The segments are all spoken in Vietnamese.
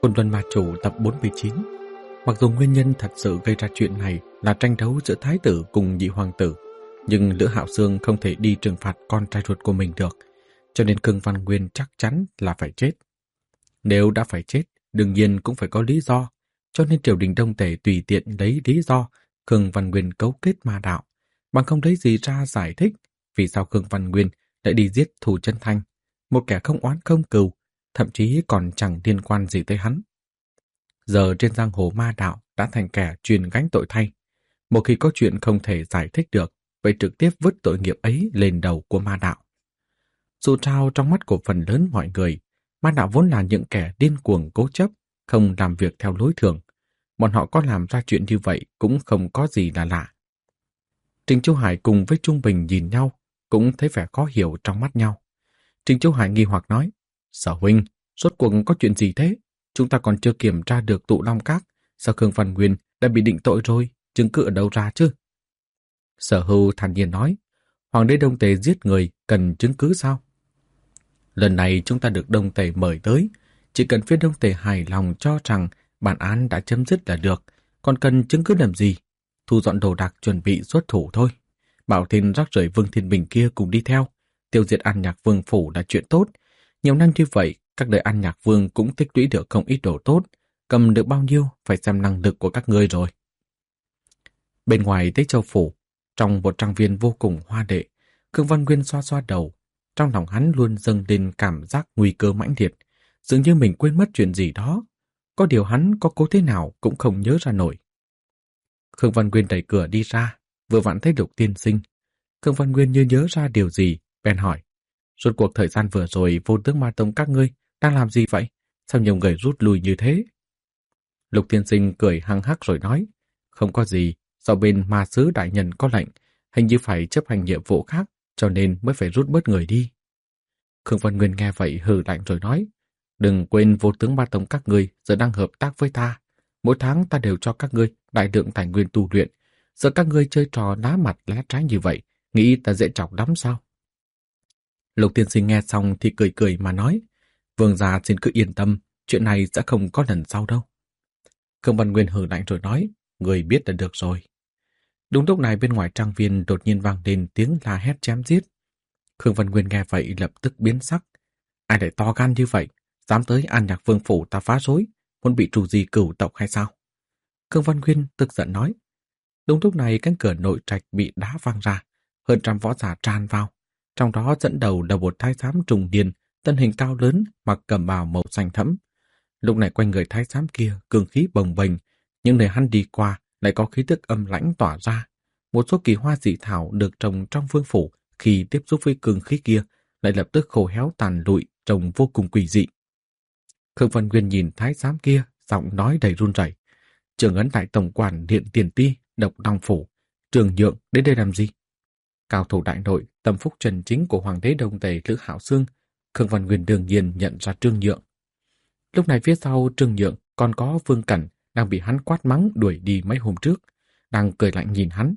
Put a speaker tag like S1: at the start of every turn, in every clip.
S1: Côn Luân Ma Chủ tập 49. Mặc dù nguyên nhân thật sự gây ra chuyện này là tranh đấu giữa thái tử cùng nhị hoàng tử, nhưng Lữ Hạo Xương không thể đi trừng phạt con trai ruột của mình được, cho nên Khương Văn Nguyên chắc chắn là phải chết. Nếu đã phải chết, đương nhiên cũng phải có lý do, cho nên triều đình Đông Tề tùy tiện lấy lý do Khương Văn Nguyên cấu kết ma đạo, bằng không lấy gì ra giải thích vì sao Khương Văn Nguyên lại đi giết Thù Chân Thanh, một kẻ không oán không cừu, thậm chí còn chẳng liên quan gì tới hắn. Giờ trên giang hồ ma đạo đã thành kẻ chuyên gánh tội thay. Một khi có chuyện không thể giải thích được, vậy trực tiếp vứt tội nghiệp ấy lên đầu của ma đạo. Dù sao trong mắt của phần lớn mọi người, ma đạo vốn là những kẻ điên cuồng cố chấp, không làm việc theo lối thường. Bọn họ có làm ra chuyện như vậy cũng không có gì là lạ. Trình Chiêu Hải cùng với Trung Bình nhìn nhau, cũng thấy vẻ khó hiểu trong mắt nhau. Trình Chiêu Hải nghi hoặc nói, Sở huynh, rốt cuộc có chuyện gì thế? Chúng ta còn chưa kiểm tra được tụ Long Các, sao Khương Văn Nguyên đã bị định tội rồi, chứng cứ ở đâu ra chứ? Sở Hưu thản nhiên nói, Hoàng đế Đông Tề giết người cần chứng cứ sao? Lần này chúng ta được Đông Tề mời tới, chỉ cần phía Đông Tề hài lòng cho rằng bản án đã chấm dứt là được, còn cần chứng cứ làm gì? Thu dọn đồ đạc chuẩn bị xuất thủ thôi. Bảo Thiên rắc rưởi Vương Thiên Bình kia cùng đi theo, tiêu diệt An Nhạc Vương phủ là chuyện tốt. Nhiều năm như vậy, các đời An Nhạc Vương cũng tích lũy được không ít đồ tốt, cầm được bao nhiêu phải xem năng lực của các ngươi rồi. Bên ngoài Tế Châu phủ, trong một trang viên vô cùng hoa lệ, Khương Văn Nguyên xoa xoa đầu, trong lòng hắn luôn dâng lên cảm giác nguy cơ mãnh liệt, dường như mình quên mất chuyện gì đó. Có điều hắn có cố thế nào cũng không nhớ ra nổi. Khương Văn Nguyên đẩy cửa đi ra, vừa vặn thấy Lục tiên sinh. Khương Văn Nguyên như nhớ ra điều gì, bèn hỏi, rốt cuộc thời gian vừa rồi Vô Tướng Ma Tông các ngươi đang làm gì vậy? Sao nhiều người rút lui như thế? Lục tiên sinh cười hăng hắc rồi nói, không có gì, do bên ma sứ đại nhân có lệnh, hình như phải chấp hành nhiệm vụ khác, cho nên mới phải rút bớt người đi. Khương Văn Nguyên nghe vậy hừ lạnh rồi nói, đừng quên Vô Tướng Ma Tông các ngươi giờ đang hợp tác với ta. Mỗi tháng ta đều cho các ngươi đại lượng tài nguyên tu luyện. Giờ các ngươi chơi trò lá mặt lá trái như vậy, nghĩ ta dễ chọc lắm sao? Lục tiên sinh nghe xong thì cười cười mà nói, vương gia xin cứ yên tâm, chuyện này sẽ không có lần sau đâu. Khương Văn Nguyên hừ lạnh rồi nói, người biết là được rồi. Đúng lúc này bên ngoài trang viên đột nhiên vang lên tiếng la hét chém giết. Khương Văn Nguyên nghe vậy lập tức biến sắc. Ai lại to gan như vậy, dám tới An Nhạc Vương phủ ta phá rối, muốn bị trù gì cửu tộc hay sao? Khương Văn Nguyên tức giận nói. Đúng lúc này cánh cửa nội trạch bị đá văng ra, hơn trăm võ giả tràn vào. Trong đó dẫn đầu là một thái giám trùng niên, thân hình cao lớn, mặc cẩm bào màu xanh thẫm. Lúc này quanh người thái giám kia cường khí bồng bềnh, nhưng nơi hắn đi qua lại có khí tức âm lãnh tỏa ra. Một số kỳ hoa dị thảo được trồng trong vương phủ khi tiếp xúc với cường khí kia lại lập tức khô héo tàn lụi, trông vô cùng quỷ dị. Khương Văn Nguyên nhìn thái giám kia, giọng nói đầy run rẩy. Trưởng ấn đại tổng quản Điện Tiền Ti, Độc Long phủ, Trường Nhượng đến đây làm gì? Cao thủ đại nội, tâm phúc chân chính của Hoàng đế Đông Tề Lữ Hạo Xương, Khương Văn Nguyên đương nhiên nhận ra Trương Nhượng. Lúc này phía sau Trương Nhượng còn có Vương Cẩn đang bị hắn quát mắng đuổi đi mấy hôm trước, đang cười lạnh nhìn hắn.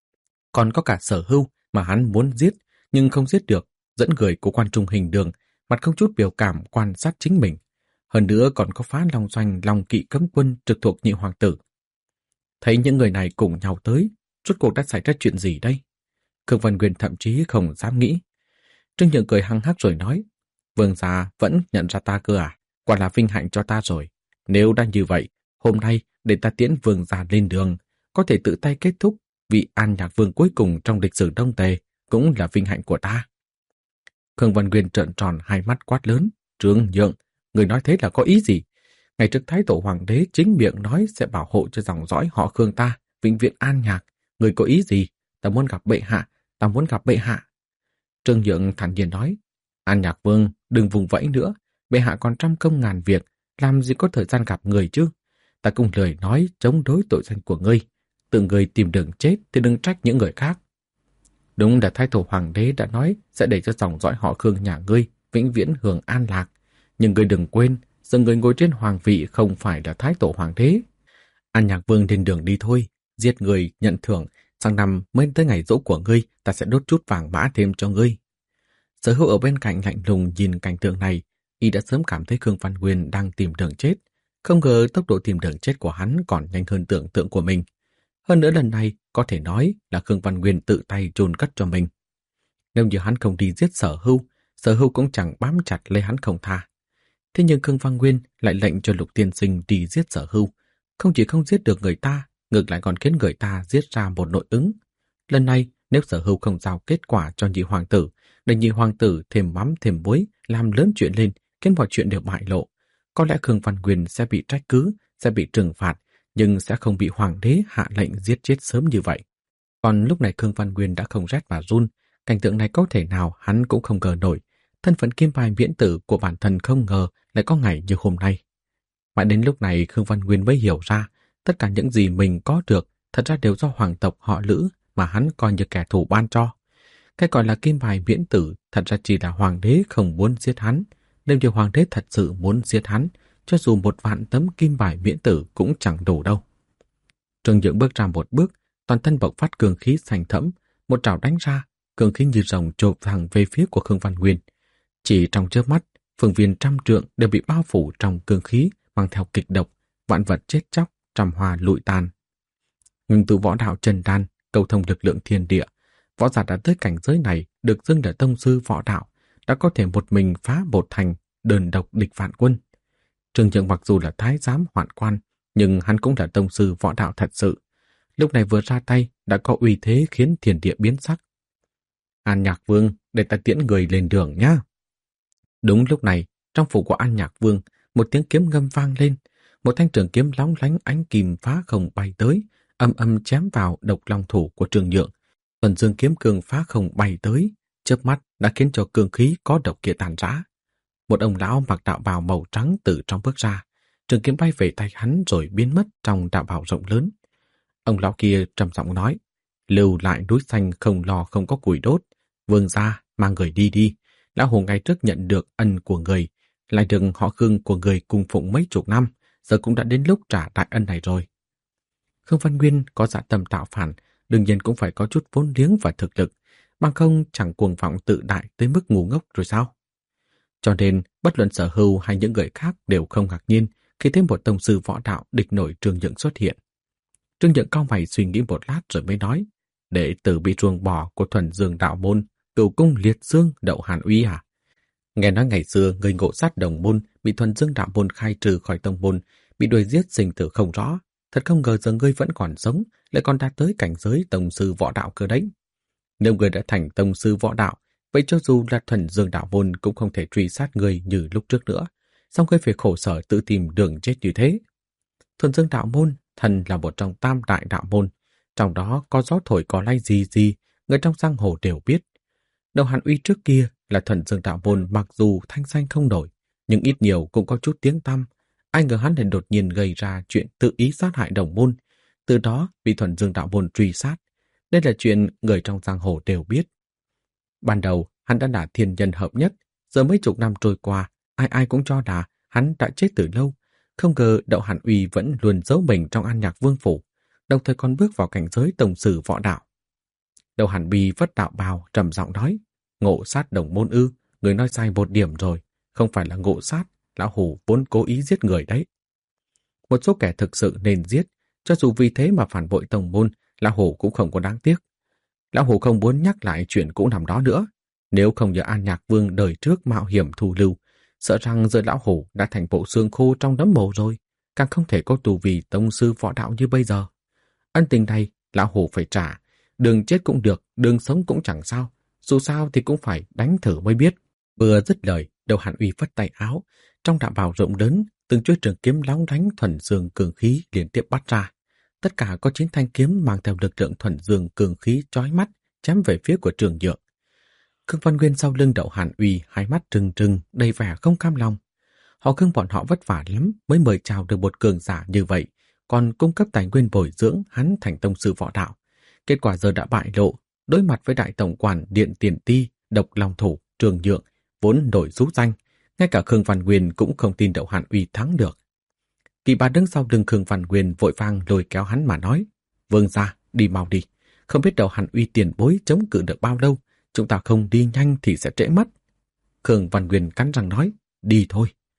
S1: Còn có cả Sở Hưu mà hắn muốn giết nhưng không giết được, dẫn người của quan trung Hình Đường, mặt không chút biểu cảm quan sát chính mình. Hơn nữa còn có Phá Long Doanh Long Kỵ cấm quân trực thuộc nhị hoàng tử. Thấy những người này cùng nhau tới, rốt cuộc đã xảy ra chuyện gì đây? Khương Văn Nguyên thậm chí không dám nghĩ. Trương Nhượng cười hăng hắc rồi nói, vương gia vẫn nhận ra ta cơ à? Quả là vinh hạnh cho ta rồi. Nếu đã như vậy, hôm nay để ta tiễn vương gia lên đường, có thể tự tay kết thúc vị An Nhạc Vương cuối cùng trong lịch sử Đông Tề, cũng là vinh hạnh của ta. Khương Văn Nguyên trợn tròn hai mắt quát lớn, Trương Nhượng, người nói thế là có ý gì? Ngày trước Thái Tổ Hoàng đế chính miệng nói sẽ bảo hộ cho dòng dõi họ Khương ta, vĩnh viễn an nhạc. Người có ý gì? Ta muốn gặp bệ hạ, ta muốn gặp bệ hạ. Trương Nhượng thản nhiên nói, An Nhạc Vương, đừng vùng vẫy nữa, bệ hạ còn trăm công ngàn việc, làm gì có thời gian gặp người chứ? Ta cũng lời nói chống đối tội danh của ngươi. Tự người tìm đường chết thì đừng trách những người khác. Đúng là Thái Tổ Hoàng đế đã nói sẽ để cho dòng dõi họ Khương nhà ngươi vĩnh viễn hưởng an lạc. Nhưng ngươi đừng quên, giờ người ngồi trên hoàng vị không phải là Thái Tổ Hoàng đế. An Nhạc Vương lên đường đi thôi, giết người nhận thưởng, sang năm mới tới ngày giỗ của ngươi, ta sẽ đốt chút vàng mã thêm cho ngươi. Sở Hữu ở bên cạnh lạnh lùng nhìn cảnh tượng này, y đã sớm cảm thấy Khương Văn Nguyên đang tìm đường chết. Không ngờ tốc độ tìm đường chết của hắn còn nhanh hơn tưởng tượng của mình. Hơn nữa lần này có thể nói là Khương Văn Nguyên tự tay chôn cất cho mình. Nếu như hắn không đi giết Sở Hưu cũng chẳng bám chặt lấy hắn không tha. Thế nhưng Khương Văn Nguyên lại lệnh cho Lục Tiên Sinh đi giết Sở Hưu. Không chỉ không giết được người ta, ngược lại còn khiến người ta giết ra một nội ứng. Lần này, nếu Sở Hưu không giao kết quả cho nhị hoàng tử, để nhị hoàng tử thêm mắm thêm muối, làm lớn chuyện lên, khiến mọi chuyện đều bại lộ, có lẽ Khương Văn Nguyên sẽ bị trách cứ, sẽ bị trừng phạt, nhưng sẽ không bị hoàng đế hạ lệnh giết chết sớm như vậy. Còn lúc này Khương Văn Nguyên đã không rét mà run, cảnh tượng này có thể nào hắn cũng không ngờ nổi. Thân phận kim bài miễn tử của bản thân không ngờ lại có ngày như hôm nay. Mãi đến lúc này Khương Văn Nguyên mới hiểu ra, tất cả những gì mình có được thật ra đều do hoàng tộc họ Lữ mà hắn coi như kẻ thù ban cho. Cái gọi là kim bài miễn tử thật ra chỉ là hoàng đế không muốn giết hắn. Nếu như hoàng đế thật sự muốn giết hắn, cho dù 1.000 tấm kim bài miễn tử cũng chẳng đủ đâu. Trương Nhượng bước ra một bước, toàn thân bộc phát cường khí xanh thẫm, một trảo đánh ra, cường khí như rồng chộp thẳng về phía của Khương Văn Nguyên. Chỉ trong chớp mắt, phương viên 100 trượng đều bị bao phủ trong cường khí mang theo kịch độc, vạn vật chết chóc, trăm hoa lụi tàn. Ngưng tụ võ đạo chân đan, cầu thông lực lượng thiên địa, võ giả đã tới cảnh giới này được xưng là tông sư võ đạo, đã có thể một mình phá bột thành, đơn độc địch vạn quân. Trương Nhượng mặc dù là thái giám hoạn quan, nhưng hắn cũng là tông sư võ đạo thật sự. Lúc này vừa ra tay đã có uy thế khiến thiên địa biến sắc. An Nhạc Vương, để ta tiễn người lên đường nhá. Đúng lúc này, trong phủ của An Nhạc Vương, một tiếng kiếm ngâm vang lên, một thanh trường kiếm lóng lánh ánh kim phá không bay tới, âm âm chém vào độc long thủ của Trương Nhượng. Tuần dương kiếm cương phá không bay tới, chớp mắt đã khiến cho cương khí có độc kia tàn rã. Một ông lão mặc đạo bào màu trắng từ trong bước ra, trường kiếm bay về tay hắn rồi biến mất trong đạo bào rộng lớn. Ông lão kia trầm giọng nói, lưu lại núi xanh không lo không có củi đốt, vương gia mang người đi đi. Lão Hồ ngày trước nhận được ân của người, lại được họ Khương của người cung phụng mấy chục năm, giờ cũng đã đến lúc trả đại ân này rồi. Khương Văn Nguyên có dạ tâm tạo phản, đương nhiên cũng phải có chút vốn liếng và thực lực, bằng không chẳng cuồng vọng tự đại tới mức ngu ngốc rồi sao? Cho nên, bất luận Sở Hưu hay những người khác đều không ngạc nhiên khi thêm một tông sư võ đạo địch nổi Trương Nhượng xuất hiện. Trương Nhượng cau mày suy nghĩ một lát rồi mới nói, đệ tử bị ruồng bỏ của Thuần Dương đạo môn, Cửu cung liệt dương Đậu Hàn Uy à? Nghe nói ngày xưa người ngộ sát đồng môn bị Thuần Dương đạo môn khai trừ khỏi tông môn, bị đuổi giết sinh tử không rõ. Thật không ngờ giờ ngươi vẫn còn sống, lại còn đạt tới cảnh giới tông sư võ đạo cơ đấy. Nếu ngươi đã thành tông sư võ đạo, vậy cho dù là Thuần Dương đạo môn cũng không thể truy sát ngươi như lúc trước nữa. Sao ngươi phải khổ sở tự tìm đường chết như thế? Thuần Dương đạo môn thần là một trong tam đại đạo môn, trong đó có gió thổi có lay gì, người trong giang hồ đều biết. Đậu Hàn Uy trước kia là Thuần Dương đạo môn, mặc dù thanh danh không nổi, nhưng ít nhiều cũng có chút tiếng tăm. Ai ngờ hắn lại đột nhiên gây ra chuyện tự ý sát hại đồng môn, từ đó bị Thuần Dương đạo môn truy sát. Đây là chuyện người trong giang hồ đều biết. Ban đầu hắn đã là thiên nhân hợp nhất, giờ mấy chục năm trôi qua, ai cũng cho là hắn đã chết từ lâu. Không ngờ Đậu Hàn Uy vẫn luôn giấu mình trong An Nhạc Vương phủ, đồng thời còn bước vào cảnh giới tông sư võ đạo. Đậu Hàn Uy vất đạo bào trầm giọng nói, ngộ sát đồng môn ư? Người nói sai một điểm rồi, không phải là ngộ sát, lão hủ vốn cố ý giết người đấy. Một số kẻ thực sự nên giết, cho dù vì thế mà phản bội tông môn, lão hủ cũng không có đáng tiếc. Lão hủ không muốn nhắc lại chuyện cũ năm đó nữa. Nếu không nhờ An Nhạc Vương đời trước mạo hiểm thù lưu, sợ rằng giờ lão hủ đã thành bộ xương khô trong nấm mồ rồi, càng không thể có tu vi tông sư võ đạo như bây giờ. Ân tình này lão hủ phải trả, đường chết cũng được, đường sống cũng chẳng sao, dù sao thì cũng phải đánh thử mới biết. Vừa dứt lời, Đậu Hàn Uy phất tay áo, trong đạo bào rộng lớn, từng chuôi trường kiếm lóng lánh thuần dương cường khí liên tiếp bắt ra. Tất cả có 9 thanh kiếm mang theo lực lượng thuần dương cường khí chói mắt, chém về phía của Trương Nhượng. Khương Văn Nguyên sau lưng Đậu Hàn Uy, hai mắt trừng trừng, đầy vẻ không cam lòng. Họ Khương bọn họ vất vả lắm mới mời chào được một cường giả như vậy, còn cung cấp tài nguyên bồi dưỡng hắn thành tông sư võ đạo. Kết quả giờ đã bại lộ, đối mặt với đại tổng quản Điện Tiền Ti, Độc Long thủ Trương Nhượng, vốn nổi rú danh, ngay cả Khương Văn Nguyên cũng không tin Đậu Hàn Uy thắng được. Kỳ Bá đứng sau lưng Khương Văn Nguyên vội vàng lôi kéo hắn mà nói, vương gia, đi mau đi, không biết Đậu Hàn Uy tiền bối chống cự được bao lâu, chúng ta không đi nhanh thì sẽ trễ mất. Khương Văn Nguyên cắn răng nói, đi thôi.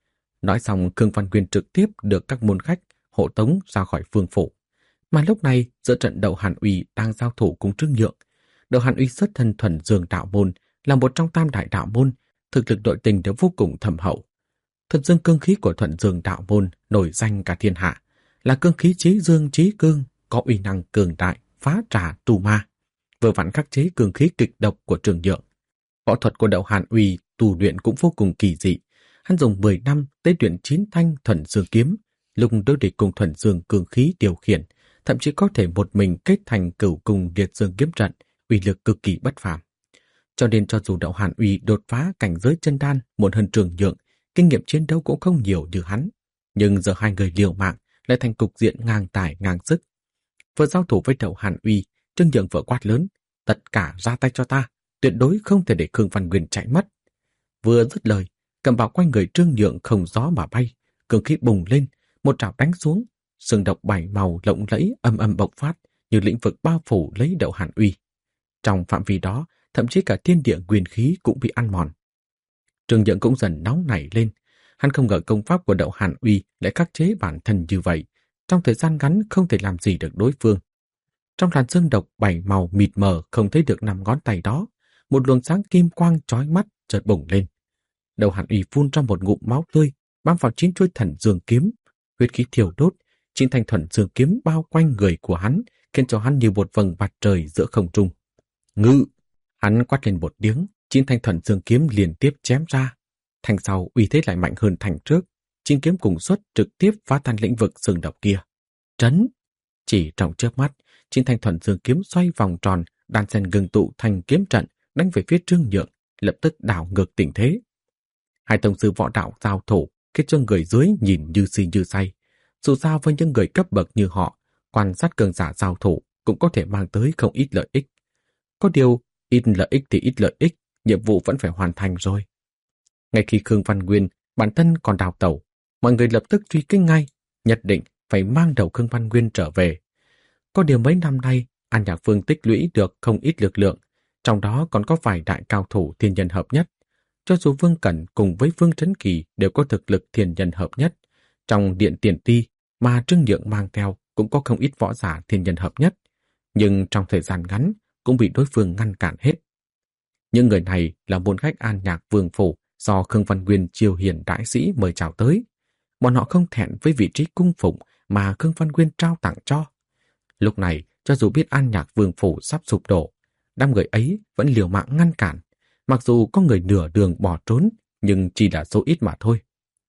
S1: Nói xong, Khương Văn Nguyên trực tiếp được các môn khách hộ tống ra khỏi phương phủ. Mà lúc này, giữa trận Đậu Hàn Uy đang giao thủ cùng Trương Nhượng. Đậu Hàn Uy xuất thân Thuần Dương đạo môn, là một trong tam đại đạo môn, thực lực nội tình đều vô cùng thâm hậu. Thuần Dương cương khí của Thuần Dương đạo môn nổi danh cả thiên hạ, là cương khí chí dương chí cương, có uy năng cường đại, phá trà tu ma, vừa vặn khắc chế cương khí kịch độc của Trương Nhượng. Võ thuật của Đậu Hàn Uy tu luyện cũng vô cùng kỳ dị. Hắn dùng 10 năm tế luyện 9 thanh Thuần Dương kiếm, lúc đối địch cùng Thuần Dương cương khí điều khiển, thậm chí có thể một mình kết thành Cửu Cung Liệt Dương kiếm trận, uy lực cực kỳ bất phàm. Cho nên cho dù Đậu Hàn Uy đột phá cảnh giới chân đan muộn hơn Trương Nhượng, kinh nghiệm chiến đấu cũng không nhiều như hắn, nhưng giờ hai người liều mạng lại thành cục diện ngang tài ngang sức. Vừa giao thủ với Đậu Hàn Uy, Trương Nhượng vừa quát lớn, tất cả ra tay cho ta, tuyệt đối không thể để Khương Văn Nguyên chạy mất. Vừa dứt lời, cầm bào quanh người Trương Nhượng không gió mà bay, cường khí bùng lên, một trảo đánh xuống, sương độc bảy màu lộng lẫy âm âm bộc phát như lĩnh vực bao phủ lấy Đậu Hàn Uy. Trong phạm vi đó, thậm chí cả thiên địa nguyên khí cũng bị ăn mòn. Trương Nhượng cũng dần nóng nảy lên, hắn không ngờ công pháp của Đậu Hàn Uy lại khắc chế bản thân như vậy, trong thời gian ngắn không thể làm gì được đối phương. Trong làn sương độc bảy màu mịt mờ không thấy được 5 ngón tay đó, một luồng sáng kim quang chói mắt chợt bùng lên. Đậu Hàn Uy phun ra một ngụm máu tươi, bám vào 9 chuôi Thuần Dương kiếm, huyết khí thiêu đốt, 9 thanh Thuần Dương kiếm bao quanh người của hắn, khiến cho hắn như một vầng mặt trời giữa không trung. Ngự! Hắn quát lên một tiếng, 9 thanh Thuần Dương kiếm liên tiếp chém ra. Thanh sau uy thế lại mạnh hơn thành trước, 9 kiếm cùng xuất trực tiếp phá tan lĩnh vực sương độc kia. Trấn! Chỉ trong chớp mắt, 9 thanh Thuần Dương kiếm xoay vòng tròn, đan xen ngưng tụ thành kiếm trận, đánh về phía Trương Nhượng, lập tức đảo ngược tình thế. Hai tông sư võ đạo giao thủ, khiến cho người dưới nhìn như si như say. Dù sao với những người cấp bậc như họ, quan sát cường giả giao thủ cũng có thể mang tới không ít lợi ích. Có điều, ít lợi ích thì ít lợi ích, nhiệm vụ vẫn phải hoàn thành rồi. Ngay khi Khương Văn Nguyên bản thân còn đào tẩu, mọi người lập tức truy kích ngay, nhất định phải mang đầu Khương Văn Nguyên trở về. Có điều mấy năm nay, An Nhạc Vương tích lũy được không ít lực lượng, trong đó còn có vài đại cao thủ thiên nhân hợp nhất. Cho dù Vương Cẩn cùng với Vương Trấn Kỳ đều có thực lực thiên nhân hợp nhất, trong điện tiền ti mà Trương Nhượng mang theo cũng có không ít võ giả thiên nhân hợp nhất, nhưng trong thời gian ngắn cũng bị đối phương ngăn cản hết. Những người này là môn khách An Nhạc Vương phủ do Khương Văn Nguyên triều hiền đại sĩ mời chào tới. Bọn họ không thẹn với vị trí cung phụng mà Khương Văn Nguyên trao tặng cho. Lúc này, cho dù biết An Nhạc Vương phủ sắp sụp đổ, đám người ấy vẫn liều mạng ngăn cản. Mặc dù có người nửa đường bỏ trốn, nhưng chỉ là số ít mà thôi.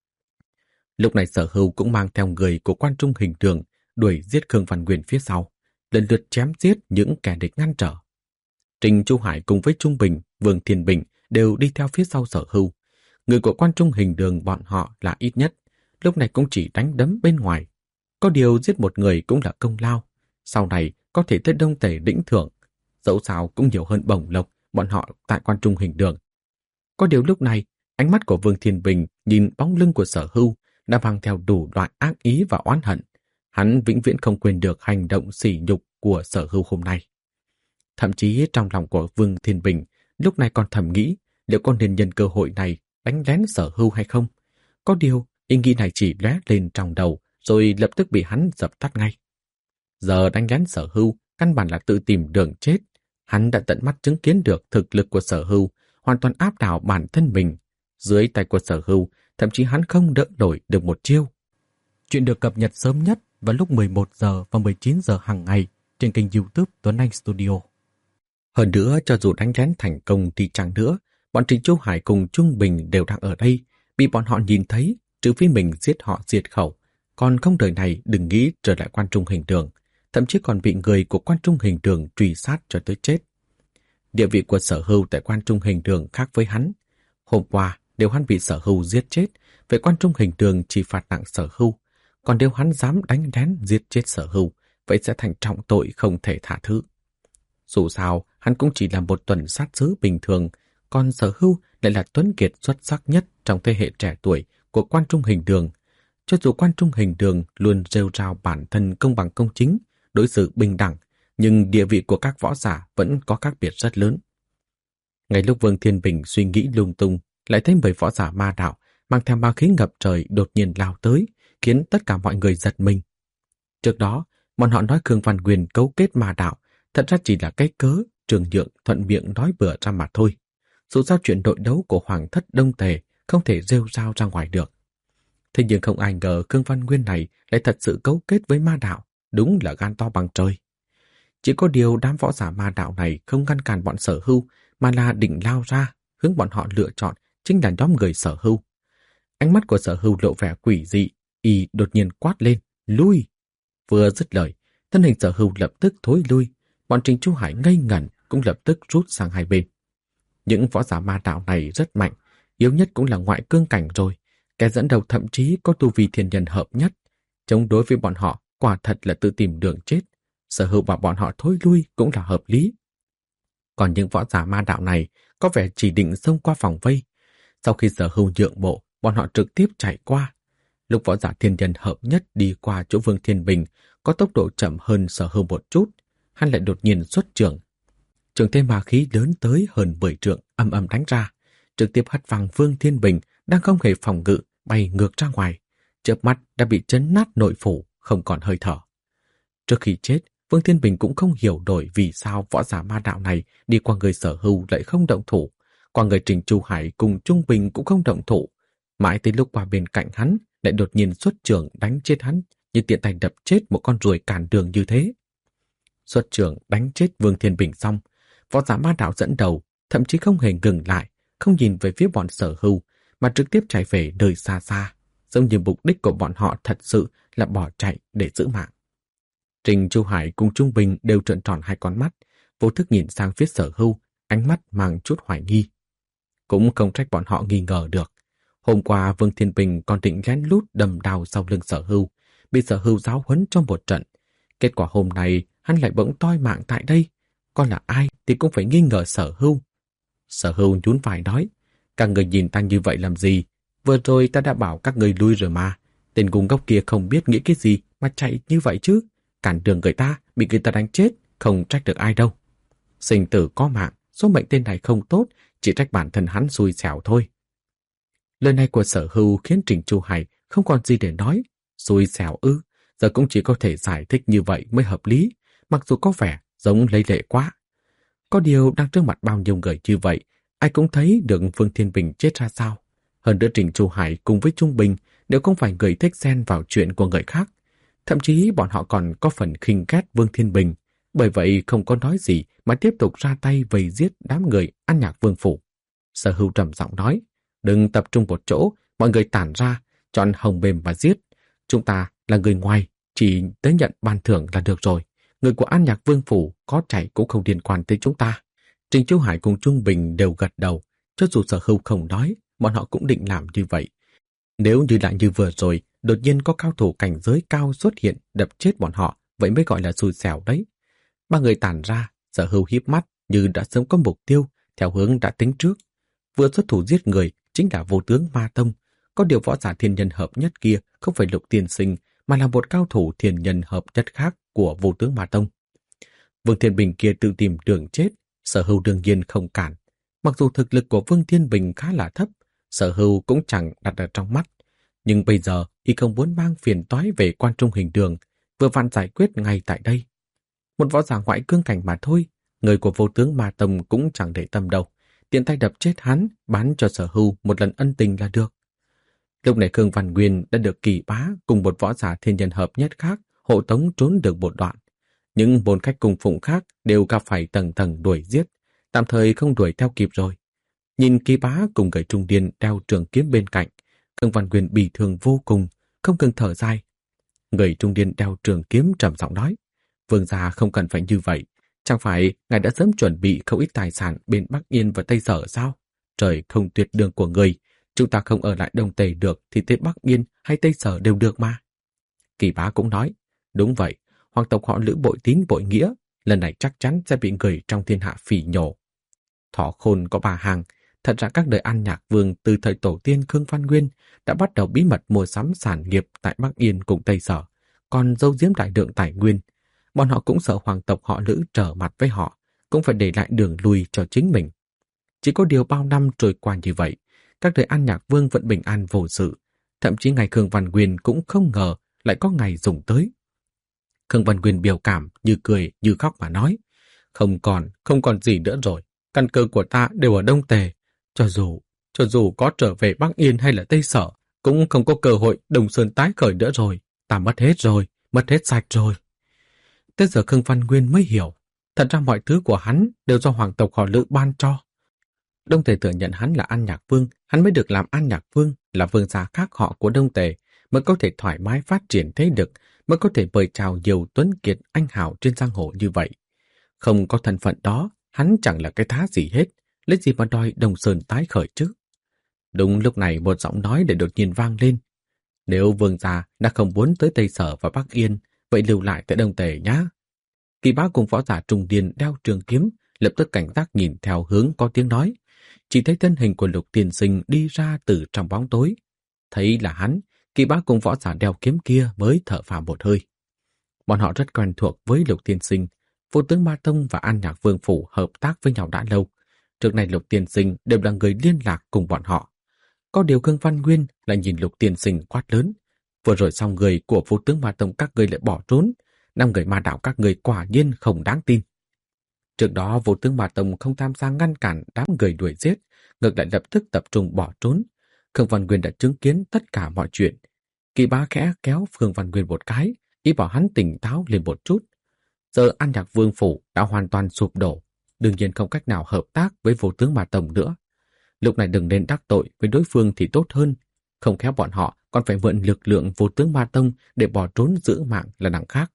S1: Lúc này Sở Hưu cũng mang theo người của Quan Trung Hình Đường đuổi giết Khương Văn Nguyên phía sau, lần lượt chém giết những kẻ địch ngăn trở. Trình Chu Hải cùng với Trung Bình, Vương Thiên Bình đều đi theo phía sau Sở Hưu. Người của Quan Trung Hình Đường bọn họ là ít nhất, lúc này cũng chỉ đánh đấm bên ngoài. Có điều giết một người cũng là công lao, sau này có thể tới Đông Tề lĩnh thưởng, dẫu sao cũng nhiều hơn bổng lộc bọn họ tại Quan Trung Hình Đường. Có điều lúc này, ánh mắt của Vương Thiên Bình nhìn bóng lưng của Sở Hưu đã mang theo đủ loại ác ý và oán hận. Hắn vĩnh viễn không quên được hành động sỉ nhục của Sở Hưu hôm nay. Thậm chí trong lòng của Vương Thiên Bình lúc này còn thầm nghĩ liệu có nên nhân cơ hội này đánh lén Sở Hưu hay không. Có điều, ý nghĩ này chỉ lóe lên trong đầu rồi lập tức bị hắn dập tắt ngay. Giờ đánh lén Sở Hưu căn bản là tự tìm đường chết. Hắn đã tận mắt chứng kiến được thực lực của Sở Hưu hoàn toàn áp đảo bản thân mình. Dưới tay của Sở Hưu, thậm chí hắn không đỡ nổi được một chiêu. Chuyện được cập nhật sớm nhất vào lúc 11 giờ và 19 giờ hàng ngày trên kênh YouTube Tuấn Anh Studio. Hơn nữa, cho dù đánh lén thành công thì chẳng nữa, bọn Trình Chu Hải cùng Trung Bình đều đang ở đây, bị bọn họ nhìn thấy, trừ phi mình giết họ diệt khẩu, còn không đời này đừng nghĩ trở lại Quan Trung Hình Đường, thậm chí còn bị người của Quan Trung Hình Đường truy sát cho tới chết. Địa vị của Sở Hưu tại Quan Trung Hình Đường khác với hắn. Hôm qua, nếu hắn bị Sở Hưu giết chết, về Quan Trung Hình Đường chỉ phạt nặng Sở Hưu, còn nếu hắn dám đánh lén giết chết Sở Hưu, vậy sẽ thành trọng tội không thể tha thứ. Dù sao, hắn cũng chỉ là một tuần sát sứ bình thường, còn Sở Hưu lại là tuấn kiệt xuất sắc nhất trong thế hệ trẻ tuổi của Quan Trung Hình Đường. Cho dù Quan Trung Hình Đường luôn rêu rao bản thân công bằng công chính, đối xử bình đẳng, nhưng địa vị của các võ giả vẫn có khác biệt rất lớn. Ngay lúc Vương Thiên Bình suy nghĩ lung tung, lại thấy 10 võ giả ma đạo mang theo ma khí ngập trời đột nhiên lao tới, khiến tất cả mọi người giật mình. Trước đó, bọn họ nói Khương Văn Nguyên cấu kết ma đạo, thật ra chỉ là cái cớ Trường Nhượng thuận miệng nói bừa ra mà thôi. Dù sao chuyện đội đấu của Hoàng thất Đông Tề không thể rêu rao ra ngoài được. Thế nhưng không ai ngờ Khương Văn Nguyên này lại thật sự cấu kết với ma đạo, đúng là gan to bằng trời. Chỉ có điều đám võ giả ma đạo này không ngăn cản bọn Sở Hưu, mà là định lao ra, hướng bọn họ lựa chọn chính là nhóm người Sở Hưu. Ánh mắt của Sở Hưu lộ vẻ quỷ dị, y đột nhiên quát lên, lui! Vừa dứt lời, thân hình Sở Hưu lập tức thối lui, bọn Trình Chu Hải ngây ngẩn cũng lập tức rút sang hai bên. Những võ giả ma đạo này rất mạnh, yếu nhất cũng là ngoại cương cảnh rồi, kẻ dẫn đầu thậm chí có tu vi thiên nhân hợp nhất. Chống đối với bọn họ quả thật là tự tìm đường chết. Sở Hưu bảo bọn họ thối lui cũng là hợp lý. Còn những võ giả ma đạo này có vẻ chỉ định xông qua vòng vây. Sau khi Sở Hưu nhượng bộ, bọn họ trực tiếp chạy qua. Lúc võ giả thiên nhân hợp nhất đi qua chỗ Vương Thiên Bình có tốc độ chậm hơn Sở Hưu một chút, hắn lại đột nhiên xuất trường. Trường thế ma khí lớn tới hơn 10 trượng âm âm đánh ra, trực tiếp hất văng Vương Thiên Bình đang không hề phòng ngự bay ngược ra ngoài, chớp mắt đã bị chấn nát nội phủ, không còn hơi thở. Trước khi chết, Vương Thiên Bình cũng không hiểu nổi vì sao võ giả ma đạo này đi qua người Sở Hưu lại không động thủ, qua người Trình Chu Hải cùng Trung Bình cũng không động thủ, mãi tới lúc qua bên cạnh hắn lại đột nhiên xuất trường đánh chết hắn, như tiện tay đập chết một con ruồi cản đường như thế. Xuất trường đánh chết Vương Thiên Bình xong, võ giả ma đạo dẫn đầu thậm chí không hề ngừng lại, không nhìn về phía bọn Sở Hưu mà trực tiếp chạy về nơi xa xa, giống như mục đích của bọn họ thật sự là bỏ chạy để giữ mạng. Trình Chu Hải cùng Trung Bình đều trợn tròn hai con mắt, vô thức nhìn sang phía Sở Hưu, ánh mắt mang chút hoài nghi. Cũng không trách bọn họ nghi ngờ được. Hôm qua Vương Thiên Bình còn định lén lút đâm đào sau lưng Sở Hưu, bị Sở Hưu giáo huấn trong một trận. Kết quả hôm nay hắn lại bỗng toi mạng tại đây. Coi là ai thì cũng phải nghi ngờ Sở Hưu. Sở Hưu nhún vai nói, các người nhìn ta như vậy làm gì? Vừa rồi ta đã bảo các người lui rồi mà. Tên ngu ngốc kia không biết nghĩ cái gì mà chạy như vậy chứ. Cản đường người ta, bị người ta đánh chết, không trách được ai đâu. Sinh tử có mạng, số mệnh tên này không tốt, chỉ trách bản thân hắn xui xẻo thôi. Lời này của Sở Hưu khiến Trình Chu Hải không còn gì để nói. Xui xẻo ư, giờ cũng chỉ có thể giải thích như vậy mới hợp lý, mặc dù có vẻ giống lấy lệ quá. Có điều đang trước mặt bao nhiêu người như vậy, ai cũng thấy được Vương Thiên Bình chết ra sao. Hơn nữa Trình Chu Hải cùng với Trung Bình đều không phải người thích xen vào chuyện của người khác. Thậm chí bọn họ còn có phần khinh ghét Vương Thiên Bình, bởi vậy không có nói gì mà tiếp tục ra tay vây giết đám người An Nhạc Vương phủ. Sở Hưu trầm giọng nói, đừng tập trung một chỗ, mọi người tản ra, chọn hồng mềm và giết. Chúng ta là người ngoài, chỉ tới nhận ban thưởng là được rồi. Người của An Nhạc Vương phủ có chạy cũng không liên quan tới chúng ta. Trình Chu Hải cùng Trung Bình đều gật đầu, cho dù Sở Hưu không nói, bọn họ cũng định làm như vậy. Nếu như lại như vừa rồi, đột nhiên có cao thủ cảnh giới cao xuất hiện đập chết bọn họ, vậy mới gọi là xui xẻo đấy. Ba người tản ra, Sở Hưu híp mắt như đã sớm có mục tiêu, theo hướng đã tính trước. Vừa xuất thủ giết người chính là Vô Tướng Ma Tông, có điều võ giả thiên nhân hợp nhất kia không phải Lục Tiên Sinh, mà là một cao thủ thiên nhân hợp nhất khác của Vô Tướng Ma Tông. Vương Thiên Bình kia tự tìm đường chết, Sở Hưu đương nhiên không cản. Mặc dù thực lực của Vương Thiên Bình khá là thấp, Sở Hưu cũng chẳng đặt ở trong mắt. Nhưng bây giờ, y không muốn mang phiền toái về Quan Trung Hình Đường, vừa vặn giải quyết ngay tại đây. Một võ giả ngoại cương cảnh mà thôi, người của Vô Tướng Ma Tông cũng chẳng để tâm đâu. Tiện tay đập chết hắn, bán cho Sở Hưu một lần ân tình là được. Lúc này Khương Văn Nguyên đã được Kỳ Bá cùng một võ giả thiên nhân hợp nhất khác hộ tống trốn được một đoạn. Những môn khách cùng phụng khác đều gặp phải tầng tầng đuổi giết, tạm thời không đuổi theo kịp rồi. Nhìn Kỳ Bá cùng người trung niên đeo trường kiếm bên cạnh, Khương Văn Nguyên bị thương vô cùng, không ngừng thở dài. Người trung niên đeo trường kiếm trầm giọng nói, vương gia không cần phải như vậy, chẳng phải ngài đã sớm chuẩn bị không ít tài sản bên Bắc Yên và Tây Sở sao? Trời không tuyệt đường của người, chúng ta không ở lại Đông Tây được thì tới Bắc Yên hay Tây Sở đều được mà. Kỳ Bá cũng nói, đúng vậy, hoàng tộc họ Lữ bội tín bội nghĩa, lần này chắc chắn sẽ bị người trong thiên hạ phỉ nhổ. Thỏ khôn có bà hàng, thật ra các đời An Nhạc Vương từ thời tổ tiên Khương Văn Nguyên đã bắt đầu bí mật mua sắm sản nghiệp tại Bắc Yên cùng Tây Sở, còn giấu giếm đại lượng tài nguyên. Bọn họ cũng sợ hoàng tộc họ Lữ trở mặt với họ, cũng phải để lại đường lui cho chính mình. Chỉ có điều bao năm trôi qua như vậy, các đời An Nhạc Vương vẫn bình an vô sự. Thậm chí ngài Khương Văn Nguyên cũng không ngờ lại có ngày dùng tới. Khương Văn Nguyên biểu cảm như cười như khóc mà nói, không còn gì nữa rồi. Căn cơ của ta đều ở Đông Tề. Cho dù có trở về Bắc Yên hay là Tây Sở, cũng không có cơ hội Đông Sơn tái khởi nữa rồi. Ta mất hết rồi, mất hết sạch rồi. Tới giờ Khương Văn Nguyên mới hiểu, thật ra mọi thứ của hắn đều do hoàng tộc họ Lữ ban cho. Đông Tề thừa nhận hắn là An Nhạc Vương, hắn mới được làm An Nhạc Vương, là vương gia khác họ của Đông Tề, mới có thể thoải mái phát triển thế lực, mới có thể mời chào nhiều tuấn kiệt anh hào trên giang hồ như vậy. Không có thân phận đó, hắn chẳng là cái thá gì hết, lấy gì mà đòi Đông Sơn tái khởi chứ. Đúng lúc này một giọng nói để đột nhiên vang lên. Nếu vương gia đã không muốn tới Tây Sở và Bắc Yên, vậy lưu lại tại Đông Tề nhá. Kỳ Bá cùng võ giả trung niên đeo trường kiếm, lập tức cảnh giác nhìn theo hướng có tiếng nói. Chỉ thấy thân hình của Lục Tiên Sinh đi ra từ trong bóng tối. Thấy là hắn, Kỳ Bá cùng võ giả đeo kiếm kia mới thở phào một hơi. Bọn họ rất quen thuộc với Lục Tiên Sinh. Vô tướng Ma Tông và An Nhạc Vương Phủ hợp tác với nhau đã lâu. Trước này Lục Tiên Sinh đều là người liên lạc cùng bọn họ. Có điều Khương Văn Nguyên lại nhìn Lục Tiên Sinh quát lớn. Vừa rồi xong người của Vô tướng Ma Tông các ngươi lại bỏ trốn. 5 người ma đạo các người quả nhiên không đáng tin. Trước đó Vô tướng Ma Tông không tham gia ngăn cản đám người đuổi giết, ngược lại lập tức tập trung bỏ trốn. Khương Văn Nguyên đã chứng kiến tất cả mọi chuyện. Kỳ Bá khẽ kéo Khương Văn Nguyên một cái, ý bảo hắn tỉnh táo lên một chút. Giờ An Nhạc Vương Phủ đã hoàn toàn sụp đổ, đương nhiên không cách nào hợp tác với Vô tướng Ma Tông nữa. Lúc này đừng nên đắc tội với đối phương thì tốt hơn, không khéo bọn họ còn phải mượn lực lượng Vô tướng Ma Tông để bỏ trốn giữ mạng là đằng khác.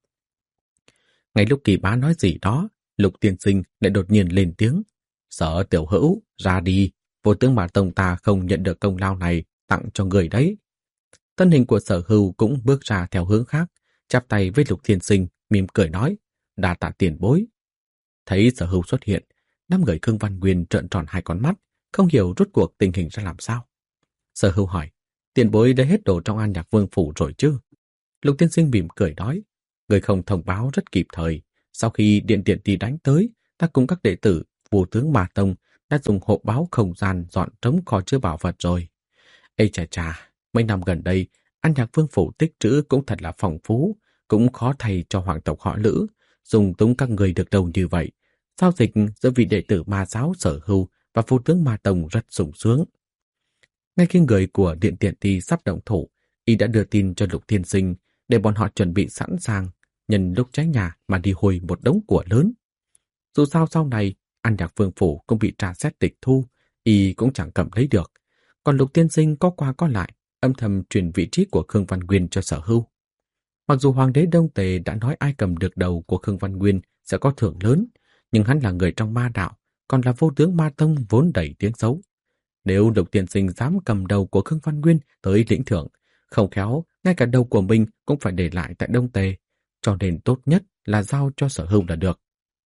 S1: Ngay lúc Kỳ Bá nói gì đó, Lục Tiên Sinh lại đột nhiên lên tiếng. Sở tiểu hữu, ra đi, Vô tướng Ma Tông ta không nhận được công lao này tặng cho người đấy. Thân hình của Sở Hưu cũng bước ra theo hướng khác, chắp tay với Lục Tiên Sinh, mỉm cười nói, đa tạ tiền bối. Thấy Sở Hưu xuất hiện, 5 người Khương Văn Nguyên trợn tròn 2 con mắt, không hiểu rốt cuộc tình hình ra làm sao. Sở Hưu hỏi, tiền bối đã hết đồ trong An Nhạc Vương Phủ rồi chứ? Lục Tiên Sinh mỉm cười nói, người không thông báo rất kịp thời. Sau khi Điện Tiện Ti đánh tới, ta cùng các đệ tử Vô tướng Ma Tông đã dùng hộp báo không gian dọn trống kho chứa bảo vật rồi. Ê chà, mấy năm gần đây, An Nhạc Vương Phủ tích trữ cũng thật là phong phú, cũng khó thay cho hoàng tộc họ Lữ, dùng túng các người được đâu như vậy. Giao dịch giữa vị đệ tử Ma giáo Sở Hưu và Vô tướng Ma Tông rất sung sướng. Ngay khi người của Điện Tiện Ti sắp động thủ, y đã đưa tin cho Lục Tiên Sinh để bọn họ chuẩn bị sẵn sàng, nhân lúc cháy nhà mà đi hồi một đống của lớn. Dù sao sau này, An Nhạc Vương Phủ cũng bị tra xét tịch thu, y cũng chẳng cầm lấy được. Còn Lục Tiên Sinh có qua có lại, âm thầm truyền vị trí của Khương Văn Nguyên cho Sở Hưu. Mặc dù Hoàng đế Đông Tề đã nói ai cầm được đầu của Khương Văn Nguyên sẽ có thưởng lớn, nhưng hắn là người trong ma đạo, còn là Vô tướng Ma Tông vốn đầy tiếng xấu. Nếu Lục Tiên Sinh dám cầm đầu của Khương Văn Nguyên tới lĩnh thưởng, không khéo, ngay cả đầu của mình cũng phải để lại tại Đông Tề, cho nên tốt nhất là giao cho Sở Hưu là được.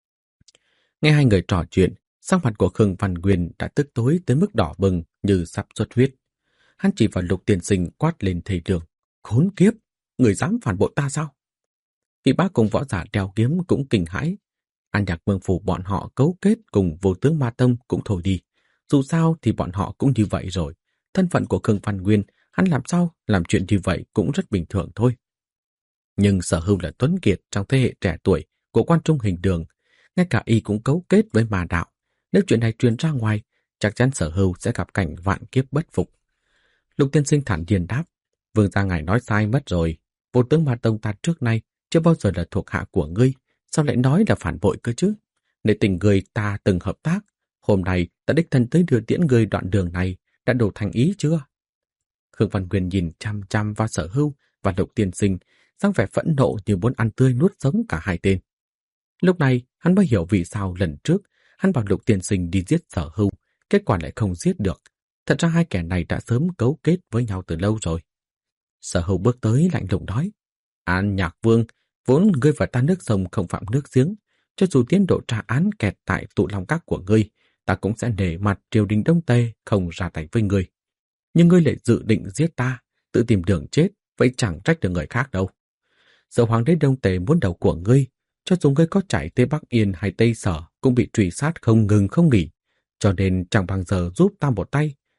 S1: Nghe hai người trò chuyện, sắc mặt của Khương Văn Nguyên đã tức tối tới mức đỏ bừng như sắp xuất huyết. Hắn chỉ vào Lục Tiên Sinh quát lên thầy đường. Khốn kiếp, người dám phản bội ta sao? Kỳ Bá cùng võ giả đeo kiếm cũng kinh hãi. An Nhạc Vương Phủ bọn họ cấu kết cùng Vô tướng Ma Tông cũng thôi đi. Dù sao thì bọn họ cũng như vậy rồi. Thân phận của Khương Văn Nguyên, hắn làm sao làm chuyện như vậy cũng rất bình thường thôi. Nhưng Sở Hưu là tuấn kiệt trong thế hệ trẻ tuổi của Quan Trung Hình Đường, ngay cả y cũng cấu kết với ma đạo. Nếu chuyện này truyền ra ngoài, chắc chắn Sở Hưu sẽ gặp cảnh vạn kiếp bất phục. Lục Tiên Sinh thản nhiên đáp, vương gia ngài nói sai mất rồi. Vô tướng Ma Tông ta trước nay chưa bao giờ là thuộc hạ của ngươi, sao lại nói là phản bội cơ chứ? Để tình người ta từng hợp tác, hôm nay ta đích thân tới đưa tiễn ngươi đoạn đường này, đã đủ thành ý chưa? Khương Văn Nguyên nhìn chăm chăm vào Sở Hưu và Lục Tiên Sinh, dáng vẻ phẫn nộ như muốn ăn tươi nuốt sống cả hai tên. Lúc này, hắn mới hiểu vì sao lần trước hắn bảo Lục Tiên Sinh đi giết Sở Hưu, kết quả lại không giết được. Thật ra hai kẻ này đã sớm cấu kết với nhau từ lâu rồi. Sở Hưu bước tới lạnh lùng nói, An Nhạc Vương, vốn ngươi và ta nước sông không phạm nước giếng, cho dù tiến độ tra án kẹt tại tụ long các của ngươi, ta cũng sẽ nể mặt triều đình Đông Tây không ra tay với ngươi. Nhưng ngươi lại dự định giết ta, tự tìm đường chết, vậy chẳng trách được người khác đâu. Giờ Hoàng đế Đông Tề muốn đầu của ngươi, cho dù ngươi có chạy tới Bắc Yên hay Tây Sở cũng bị truy sát không ngừng không nghỉ, cho nên chẳng bằng giờ giúp ta một tay,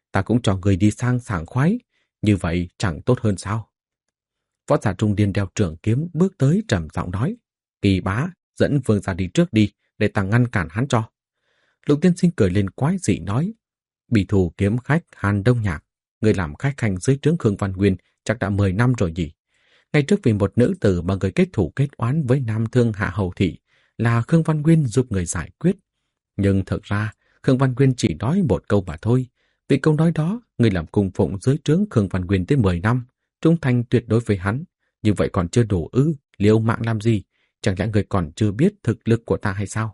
S1: ta cũng cho người đi sang sảng khoái, như vậy chẳng tốt hơn sao? Võ giả trung niên đeo trường kiếm bước tới trầm giọng nói, Kỳ bá, dẫn Vương gia đi trước đi, để ta ngăn cản hắn cho. Lục tiên sinh cười lên quái dị nói, bị thù kiếm khách Hàn Đông Nhạc, người làm khách khanh dưới trướng Khương Văn Nguyên chắc đã 10 năm rồi nhỉ? Ngày trước vì một nữ tử mà người kết thủ kết oán với nam thương Hạ Hầu Thị là Khương Văn Nguyên giúp người giải quyết. Nhưng thực ra, Khương Văn Nguyên chỉ nói một câu mà thôi. Vì câu nói đó, người làm cung phụng dưới trướng Khương Văn Nguyên tới 10 năm, trung thành tuyệt đối với hắn. Như vậy còn chưa đủ ư, liều mạng làm gì? Chẳng lẽ người còn chưa biết thực lực của ta hay sao?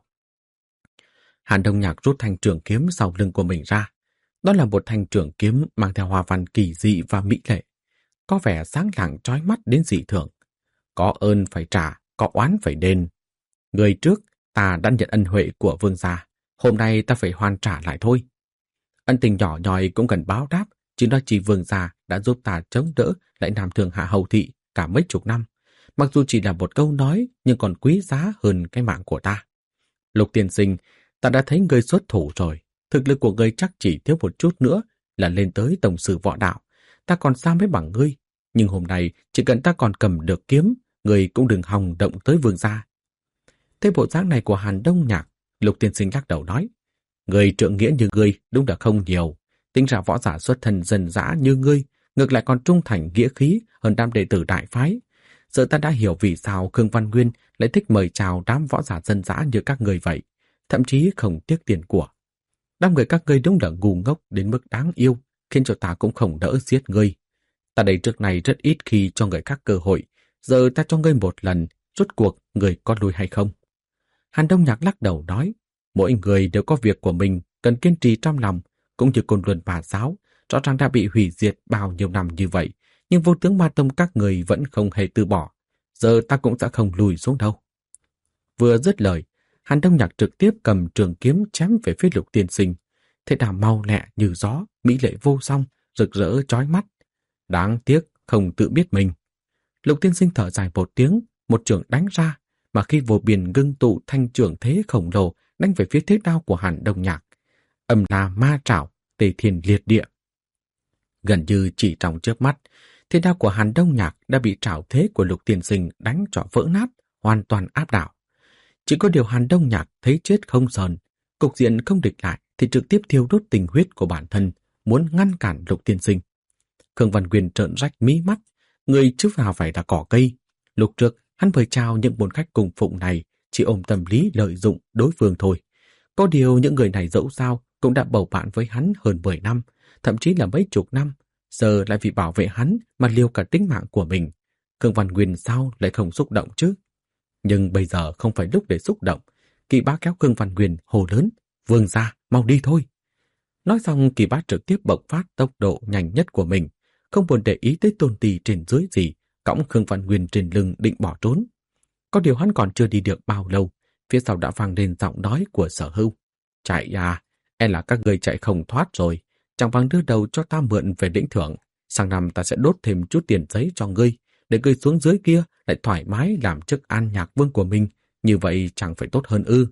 S1: Hàn Đông Nhạc rút thanh trường kiếm sau lưng của mình ra. Đó là một thanh trường kiếm mang theo hoa văn kỳ dị và mỹ lệ. Có vẻ sáng lạng chói mắt đến dị thường. Có ơn phải trả, có oán phải đền. Người trước, ta đã nhận ân huệ của vương gia. Hôm nay ta phải hoàn trả lại thôi. Ân tình nhỏ nhoi cũng cần báo đáp, chỉ nói chỉ vương gia đã giúp ta chống đỡ lại nam thường Hạ Hầu Thị cả mấy chục năm. Mặc dù chỉ là một câu nói, nhưng còn quý giá hơn cái mạng của ta. Lục tiên sinh, ta đã thấy người xuất thủ rồi. Thực lực của ngươi chắc chỉ thiếu một chút nữa là lên tới tổng sử võ đạo. Ta còn xa mới bằng ngươi. Nhưng hôm nay, chỉ cần ta còn cầm được kiếm, ngươi cũng đừng hòng động tới vương gia. Thế bộ dáng này của Hàn Đông Nhạc, Lục tiên sinh lắc đầu nói, người trượng nghĩa như ngươi đúng là không nhiều. Tính ra võ giả xuất thân dân dã như ngươi, ngược lại còn trung thành nghĩa khí hơn đám đệ tử đại phái. Giờ ta đã hiểu vì sao Khương Văn Nguyên lại thích mời chào đám võ giả dân dã như các người vậy, thậm chí không tiếc tiền của. Đám người các ngươi đúng là ngu ngốc đến mức đáng yêu, khiến cho ta cũng không đỡ giết ngươi. Ta đây trước này rất ít khi cho người khác cơ hội, giờ ta cho ngươi một lần, rốt cuộc người có lui hay không? Hàn Đông Nhạc lắc đầu nói, mỗi người đều có việc của mình, cần kiên trì trong lòng, cũng như Côn Luân Bà Giáo, rõ ràng đã bị hủy diệt bao nhiêu năm như vậy, nhưng vô tướng Ma Tông các người vẫn không hề từ bỏ, giờ ta cũng sẽ không lùi xuống đâu. Vừa dứt lời, Hàn Đông Nhạc trực tiếp cầm trường kiếm chém về phía Lục tiên sinh, thế đà mau lẹ như gió, mỹ lệ vô song, rực rỡ chói mắt. Đáng tiếc không tự biết mình. Lục tiên sinh thở dài một tiếng, một trường đánh ra, mà khi vô biên ngưng tụ thanh trường thế khổng lồ đánh về phía thế đao của Hàn Đông Nhạc. Âm la ma trảo, tề thiên liệt địa. Gần như chỉ trong chớp mắt, thế đao của Hàn Đông Nhạc đã bị trảo thế của Lục tiên sinh đánh cho vỡ nát, hoàn toàn áp đảo. Chỉ có điều Hàn Đông Nhạc thấy chết không sờn, cục diện không địch lại thì trực tiếp thiêu đốt tình huyết của bản thân, muốn ngăn cản Lục tiên sinh. Khương Văn Quyền trợn rách mí mắt, người chứ nào phải là cỏ cây. Lúc trước, hắn mời chào những môn khách cùng phụng này chỉ ôm tâm lý lợi dụng đối phương thôi. Có điều những người này dẫu sao cũng đã bầu bạn với hắn hơn 10 năm, thậm chí là mấy chục năm, giờ lại vì bảo vệ hắn mà liều cả tính mạng của mình. Khương Văn Quyền sao lại không xúc động chứ? Nhưng bây giờ không phải lúc để xúc động. Kỳ bá kéo Khương Văn Quyền hồ lớn, vương ra, mau đi thôi. Nói xong Kỳ bá trực tiếp bộc phát tốc độ nhanh nhất của mình, không buồn để ý tới tôn tỳ trên dưới gì, cõng Khương Văn Nguyên trên lưng định bỏ trốn. Có điều hắn còn chưa đi được bao lâu, phía sau đã vang lên giọng nói của Sở Hưu. Chạy à, e là các ngươi chạy không thoát rồi, chẳng bằng đưa đầu cho ta mượn về lĩnh thưởng. Sang năm ta sẽ đốt thêm chút tiền giấy cho ngươi, để ngươi xuống dưới kia lại thoải mái làm chức An Nhạc Vương của mình, như vậy chẳng phải tốt hơn ư?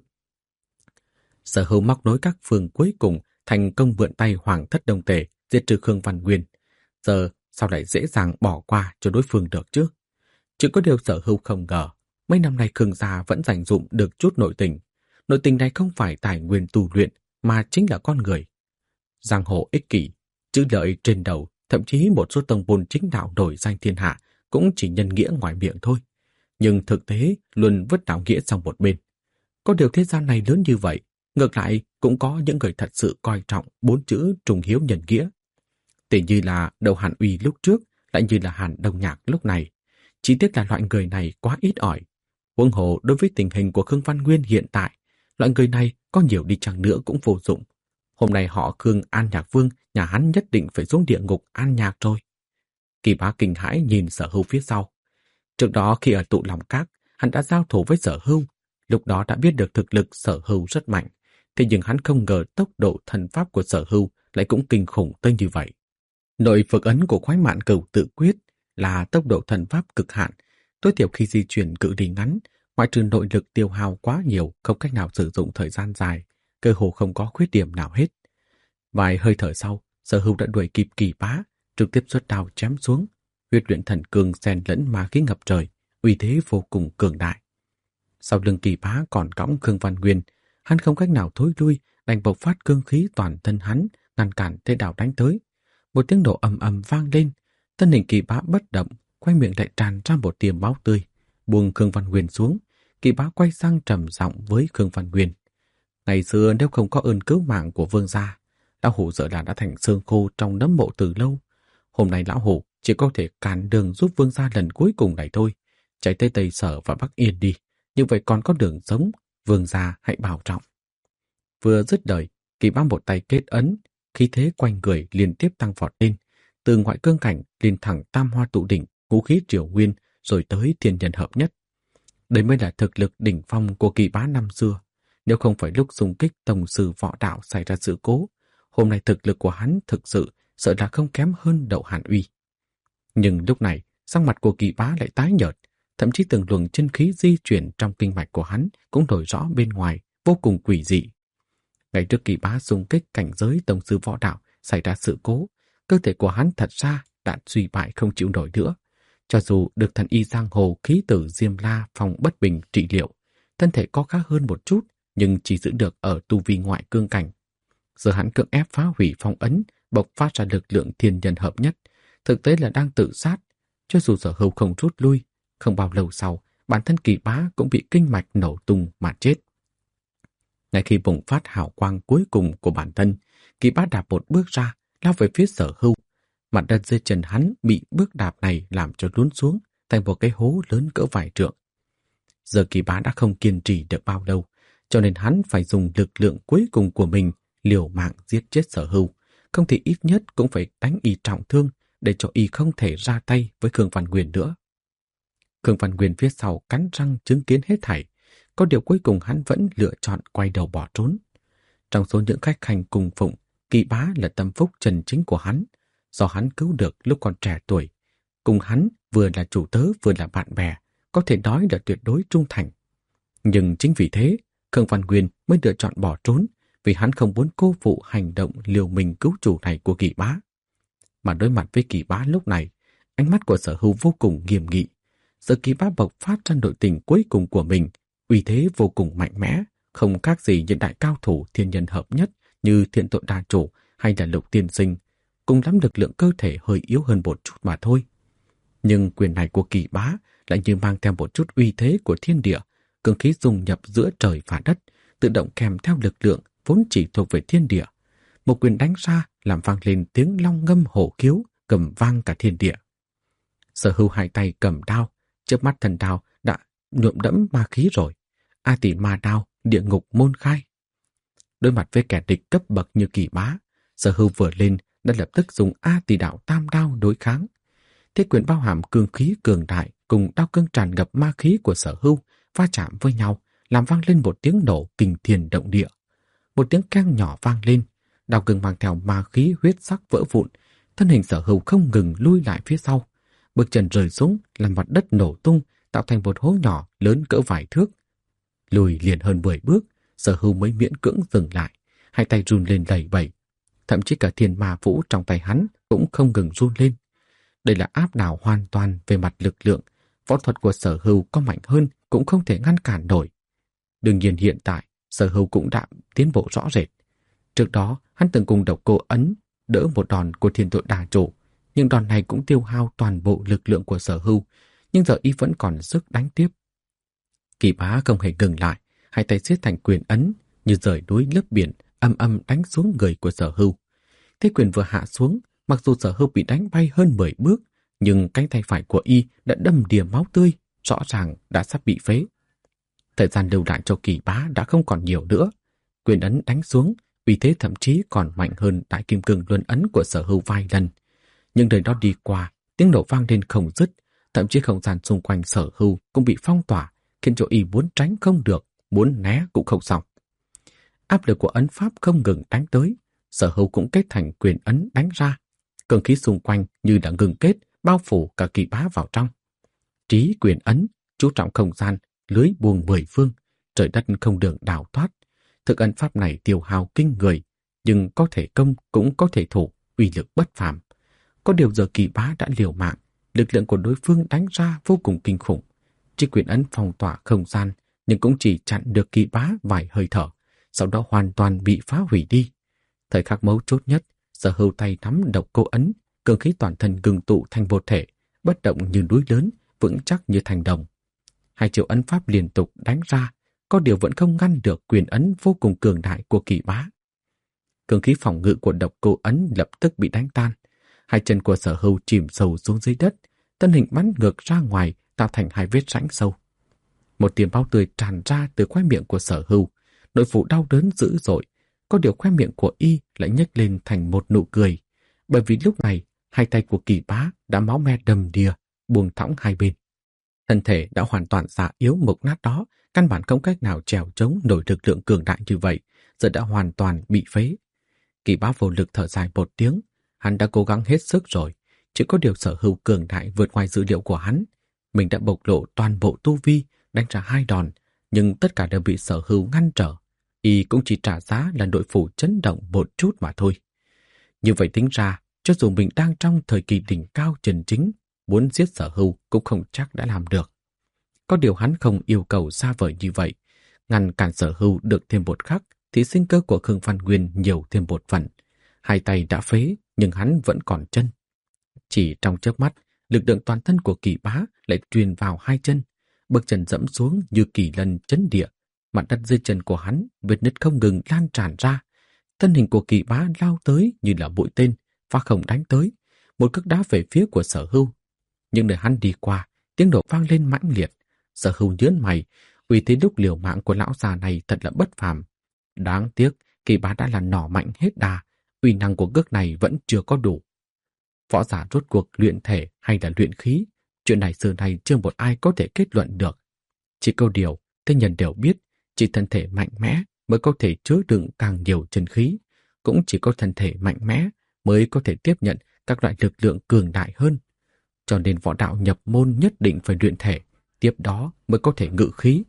S1: Sở Hưu móc nối các phương cuối cùng thành công mượn tay Hoàng thất Đông Tề diệt trừ Khương Văn Nguyên. Giờ sao lại dễ dàng bỏ qua cho đối phương được chứ? Chỉ có điều Sở Hưu không ngờ, mấy năm nay Khương gia vẫn dành dụm được chút nội tình. Nội tình này không phải tài nguyên tu luyện, mà chính là con người. Giang hồ ích kỷ, chữ lợi trên đầu, thậm chí một số tông môn chính đạo nổi danh thiên hạ cũng chỉ nhân nghĩa ngoài miệng thôi. Nhưng thực tế luôn vứt đạo nghĩa sang một bên. Có điều thế gian này lớn như vậy, ngược lại cũng có những người thật sự coi trọng 4 chữ trùng hiếu nhân nghĩa. Tỉ như là Đầu Hàn Uy lúc trước, lại như là Hàn Đông Nhạc lúc này. Chỉ tiếc là loại người này quá ít ỏi. Huống hồ đối với tình hình của Khương Văn Nguyên hiện tại, loại người này có nhiều đi chăng nữa cũng vô dụng. Hôm nay họ Khương An Nhạc Vương, nhà hắn nhất định phải xuống địa ngục An Nhạc rồi. Kỳ bá kinh hãi nhìn Sở Hưu phía sau. Trước đó khi ở tụ lòng các, hắn đã giao thủ với Sở Hưu, lúc đó đã biết được thực lực Sở Hưu rất mạnh. Thế nhưng hắn không ngờ tốc độ thần pháp của Sở Hưu lại cũng kinh khủng tới như vậy. Nội phược ấn của Khoái Mạn Cửu tự quyết là tốc độ thần pháp cực hạn, tối thiểu khi di chuyển cự ly ngắn, ngoại trừ nội lực tiêu hao quá nhiều, không cách nào sử dụng thời gian dài, cơ hồ không có khuyết điểm nào hết. Vài hơi thở sau, Sở Hưu đã đuổi kịp Kỳ Bá, trực tiếp xuất đao chém xuống. Huyết luyện thần cương xen lẫn ma khí ngập trời, uy thế vô cùng cường đại. Sau lưng Kỳ Bá còn cõng Khương Văn Nguyên, hắn không cách nào thối lui, đành bộc phát cương khí toàn thân hắn, ngăn cản thế đao đánh tới. Một tiếng nổ ầm ầm vang lên, thân hình Kỳ Bá bất động, quanh miệng lại tràn ra một tia máu tươi. Buông Khương Văn Nguyên xuống, Kỳ Bá quay sang trầm giọng với Khương Văn Nguyên. Ngày xưa nếu không có ơn cứu mạng của vương gia, lão hủ sợ là đã thành xương khô trong nấm mộ từ lâu. Hôm nay lão hủ chỉ có thể cản đường giúp vương gia lần cuối cùng này thôi. Chạy tới Tây Sở và Bắc Yên đi, như vậy còn có đường sống, vương gia hãy bảo trọng. Vừa dứt lời, Kỳ Bá một tay kết ấn, khí thế quanh người liên tiếp tăng vọt lên, từ ngoại cương cảnh lên thẳng tam hoa tụ đỉnh, ngũ khí triều nguyên, rồi tới thiên nhân hợp nhất. Đây mới là thực lực đỉnh phong của Kỳ Bá năm xưa. Nếu không phải lúc xung kích tổng sư võ đạo xảy ra sự cố, hôm nay thực lực của hắn thực sự sợ là không kém hơn Đậu Hàn Uy. Nhưng lúc này, sắc mặt của Kỳ Bá lại tái nhợt, thậm chí từng luồng chân khí di chuyển trong kinh mạch của hắn cũng nổi rõ bên ngoài, vô cùng quỷ dị. Ngày trước Kỳ Bá xung kích cảnh giới tổng sư võ đạo xảy ra sự cố, cơ thể của hắn thật ra đã suy bại không chịu nổi nữa. Cho dù được thần y giang hồ khí tử Diêm La phòng bất bình trị liệu, thân thể có khá hơn một chút, nhưng chỉ giữ được ở tu vi ngoại cương cảnh. Giờ hắn cưỡng ép phá hủy phong ấn, bộc phát ra lực lượng thiên nhân hợp nhất, thực tế là đang tự sát. Cho dù Sở Hưu không rút lui, không bao lâu sau, bản thân Kỳ Bá cũng bị kinh mạch nổ tung mà chết. Ngay khi bùng phát hào quang cuối cùng của bản thân, Kỳ Bá đạp một bước ra, lao về phía Sở Hưu. Mặt đất dưới chân hắn bị bước đạp này làm cho lún xuống thành một cái hố lớn cỡ vài trượng. Giờ Kỳ Bá đã không kiên trì được bao lâu, cho nên hắn phải dùng lực lượng cuối cùng của mình liều mạng giết chết Sở Hưu, không thì ít nhất cũng phải đánh y trọng thương để cho y không thể ra tay với Khương Văn Nguyên nữa. Khương Văn Nguyên phía sau cắn răng chứng kiến hết thảy, có điều cuối cùng hắn vẫn lựa chọn quay đầu bỏ trốn. Trong số những khách hành cùng phụng, Kỳ Bá là tâm phúc chân chính của hắn, do hắn cứu được lúc còn trẻ tuổi. Cùng hắn vừa là chủ tớ vừa là bạn bè, có thể nói là tuyệt đối trung thành. Nhưng chính vì thế, Khương Văn Nguyên mới lựa chọn bỏ trốn, vì hắn không muốn cô phụ hành động liều mình cứu chủ này của Kỳ Bá. Mà đối mặt với Kỳ Bá lúc này, ánh mắt của Sở Hưu vô cùng nghiêm nghị. Giờ Kỳ Bá bộc phát ra nội tình cuối cùng của mình, uy thế vô cùng mạnh mẽ, không khác gì những đại cao thủ thiên nhân hợp nhất như Thiên Tội Đa Chủ hay là Lục Tiên Sinh, cùng lắm lực lượng cơ thể hơi yếu hơn một chút mà thôi. Nhưng quyền này của Kỳ Bá lại như mang theo một chút uy thế của thiên địa, cường khí dung nhập giữa trời và đất, tự động kèm theo lực lượng vốn chỉ thuộc về thiên địa. Một quyền đánh ra làm vang lên tiếng long ngâm hổ khiếu, cầm vang cả thiên địa. Sở Hưu hai tay cầm đao, chớp mắt thần đao đã nhuộm đẫm ma khí rồi. A Tỷ Ma Đao, địa ngục môn khai. Đối mặt với kẻ địch cấp bậc như Kỳ Bá, Sở Hưu vừa lên đã lập tức dùng A Tỷ Đạo Tam Đao đối kháng. Thế quyền bao hàm cương khí cường đại cùng đao cương tràn ngập ma khí của Sở Hưu va chạm với nhau, làm vang lên một tiếng nổ kinh thiên động địa. Một tiếng keng nhỏ vang lên, đao cương mang theo ma khí huyết sắc vỡ vụn, thân hình Sở Hưu không ngừng lui lại phía sau. Bước chân rơi xuống làm mặt đất nổ tung, tạo thành một hố nhỏ lớn cỡ vài thước. Lùi liền hơn 10 bước, Sở Hưu mới miễn cưỡng dừng lại, hai tay run lên lẩy bẩy. Thậm chí cả thiên ma vũ trong tay hắn cũng không ngừng run lên. Đây là áp đảo hoàn toàn về mặt lực lượng, võ thuật của Sở Hưu có mạnh hơn cũng không thể ngăn cản nổi. Đương nhiên hiện tại, Sở Hưu cũng đã tiến bộ rõ rệt. Trước đó, hắn từng cùng Độc Cô Ấn đỡ một đòn của Thiên Tội Đa Chủ, nhưng đòn này cũng tiêu hao toàn bộ lực lượng của Sở Hưu, nhưng giờ y vẫn còn sức đánh tiếp. Kỳ Bá không hề ngừng lại, hai tay siết thành quyền ấn, như rời núi lấp biển, âm âm đánh xuống người của Sở Hưu. Thế quyền vừa hạ xuống, mặc dù Sở Hưu bị đánh bay hơn 10 bước, nhưng cánh tay phải của y đã đâm đìa máu tươi, rõ ràng đã sắp bị phế. Thời gian lưu lại cho Kỳ Bá đã không còn nhiều nữa. Quyền ấn đánh xuống, uy thế thậm chí còn mạnh hơn Đại Kim Cương Luân ấn của Sở Hưu vài lần. Nhưng đời đó đi qua, tiếng nổ vang lên không dứt, thậm chí không gian xung quanh Sở Hưu cũng bị phong tỏa, khiến cho y muốn tránh không được, muốn né cũng không xong. Áp lực của ấn pháp không ngừng đánh tới, Sở Hưu cũng kết thành quyền ấn đánh ra. Cường khí xung quanh như đã ngừng kết, bao phủ cả Kỳ Bá vào trong. Trí quyền ấn, chú trọng không gian, lưới buông 10 phương, trời đất không đường đào thoát. Thực ấn pháp này tiêu hao kinh người, nhưng có thể công cũng có thể thủ, uy lực bất phàm. Có điều giờ Kỳ Bá đã liều mạng, lực lượng của đối phương đánh ra vô cùng kinh khủng. Chiếc quyền ấn phong tỏa không gian, nhưng cũng chỉ chặn được Kỳ Bá vài hơi thở, sau đó hoàn toàn bị phá hủy đi. Thời khắc mấu chốt nhất, Sở Hưu tay nắm độc cô ấn, cường khí toàn thân ngưng tụ thành một thể, bất động như núi lớn, vững chắc như thành đồng. Hai chiêu ấn pháp liên tục đánh ra, có điều vẫn không ngăn được quyền ấn vô cùng cường đại của Kỳ Bá. Cường khí phòng ngự của độc cô ấn lập tức bị đánh tan. Hai chân của Sở Hưu chìm sâu xuống dưới đất, thân hình bắn ngược ra ngoài, tạo thành hai vết rãnh sâu. Một tia máu tươi tràn ra từ khóe miệng của Sở Hưu, nội phủ đau đớn dữ dội. Có điều khóe miệng của y lại nhếch lên thành một nụ cười, bởi vì lúc này hai tay của Kỳ Bá đã máu me đầm đìa, buông thõng hai bên. Thân thể đã hoàn toàn già yếu mục nát đó, căn bản không cách nào trèo chống nổi lực lượng cường đại như vậy, giờ đã hoàn toàn bị phế. Kỳ Bá vô lực thở dài một tiếng, hắn đã cố gắng hết sức rồi, chỉ có điều Sở Hưu cường đại vượt ngoài dữ liệu của hắn. Mình đã bộc lộ toàn bộ tu vi, đánh ra 2 đòn, nhưng tất cả đều bị Sở Hưu ngăn trở. Y cũng chỉ trả giá là nội phủ chấn động một chút mà thôi. Như vậy tính ra, cho dù mình đang trong thời kỳ đỉnh cao chân chính, muốn giết Sở Hưu cũng không chắc đã làm được. Có điều hắn không yêu cầu xa vời như vậy. Ngăn cản Sở Hưu được thêm một khắc, thì sinh cơ của Khương Văn Nguyên nhiều thêm một phần. Hai tay đã phế, nhưng hắn vẫn còn chân. Chỉ trong chớp mắt, lực lượng toàn thân của Kỳ Bá lại truyền vào hai chân. Bước chân dẫm xuống như kỳ lân chấn địa. Mặt đất dưới chân của hắn, vết nứt không ngừng lan tràn ra. Thân hình của Kỳ Bá lao tới như là mũi tên, phá không đánh tới. Một cước đá về phía của Sở Hưu. Nhưng để hắn đi qua, tiếng nổ vang lên mãnh liệt. Sở Hưu nhướng mày, uy thế lúc liều mạng của lão già này thật là bất phàm. Đáng tiếc, Kỳ Bá đã là nỏ mạnh hết đà, uy năng của cước này vẫn chưa có đủ. Võ giả rốt cuộc luyện thể hay là luyện khí, chuyện này xưa nay chưa một ai có thể kết luận được. Chỉ câu điều, thế nhân đều biết, chỉ thân thể mạnh mẽ mới có thể chứa đựng càng nhiều chân khí, cũng chỉ có thân thể mạnh mẽ mới có thể tiếp nhận các loại lực lượng cường đại hơn. Cho nên võ đạo nhập môn nhất định phải luyện thể, tiếp đó mới có thể ngự khí.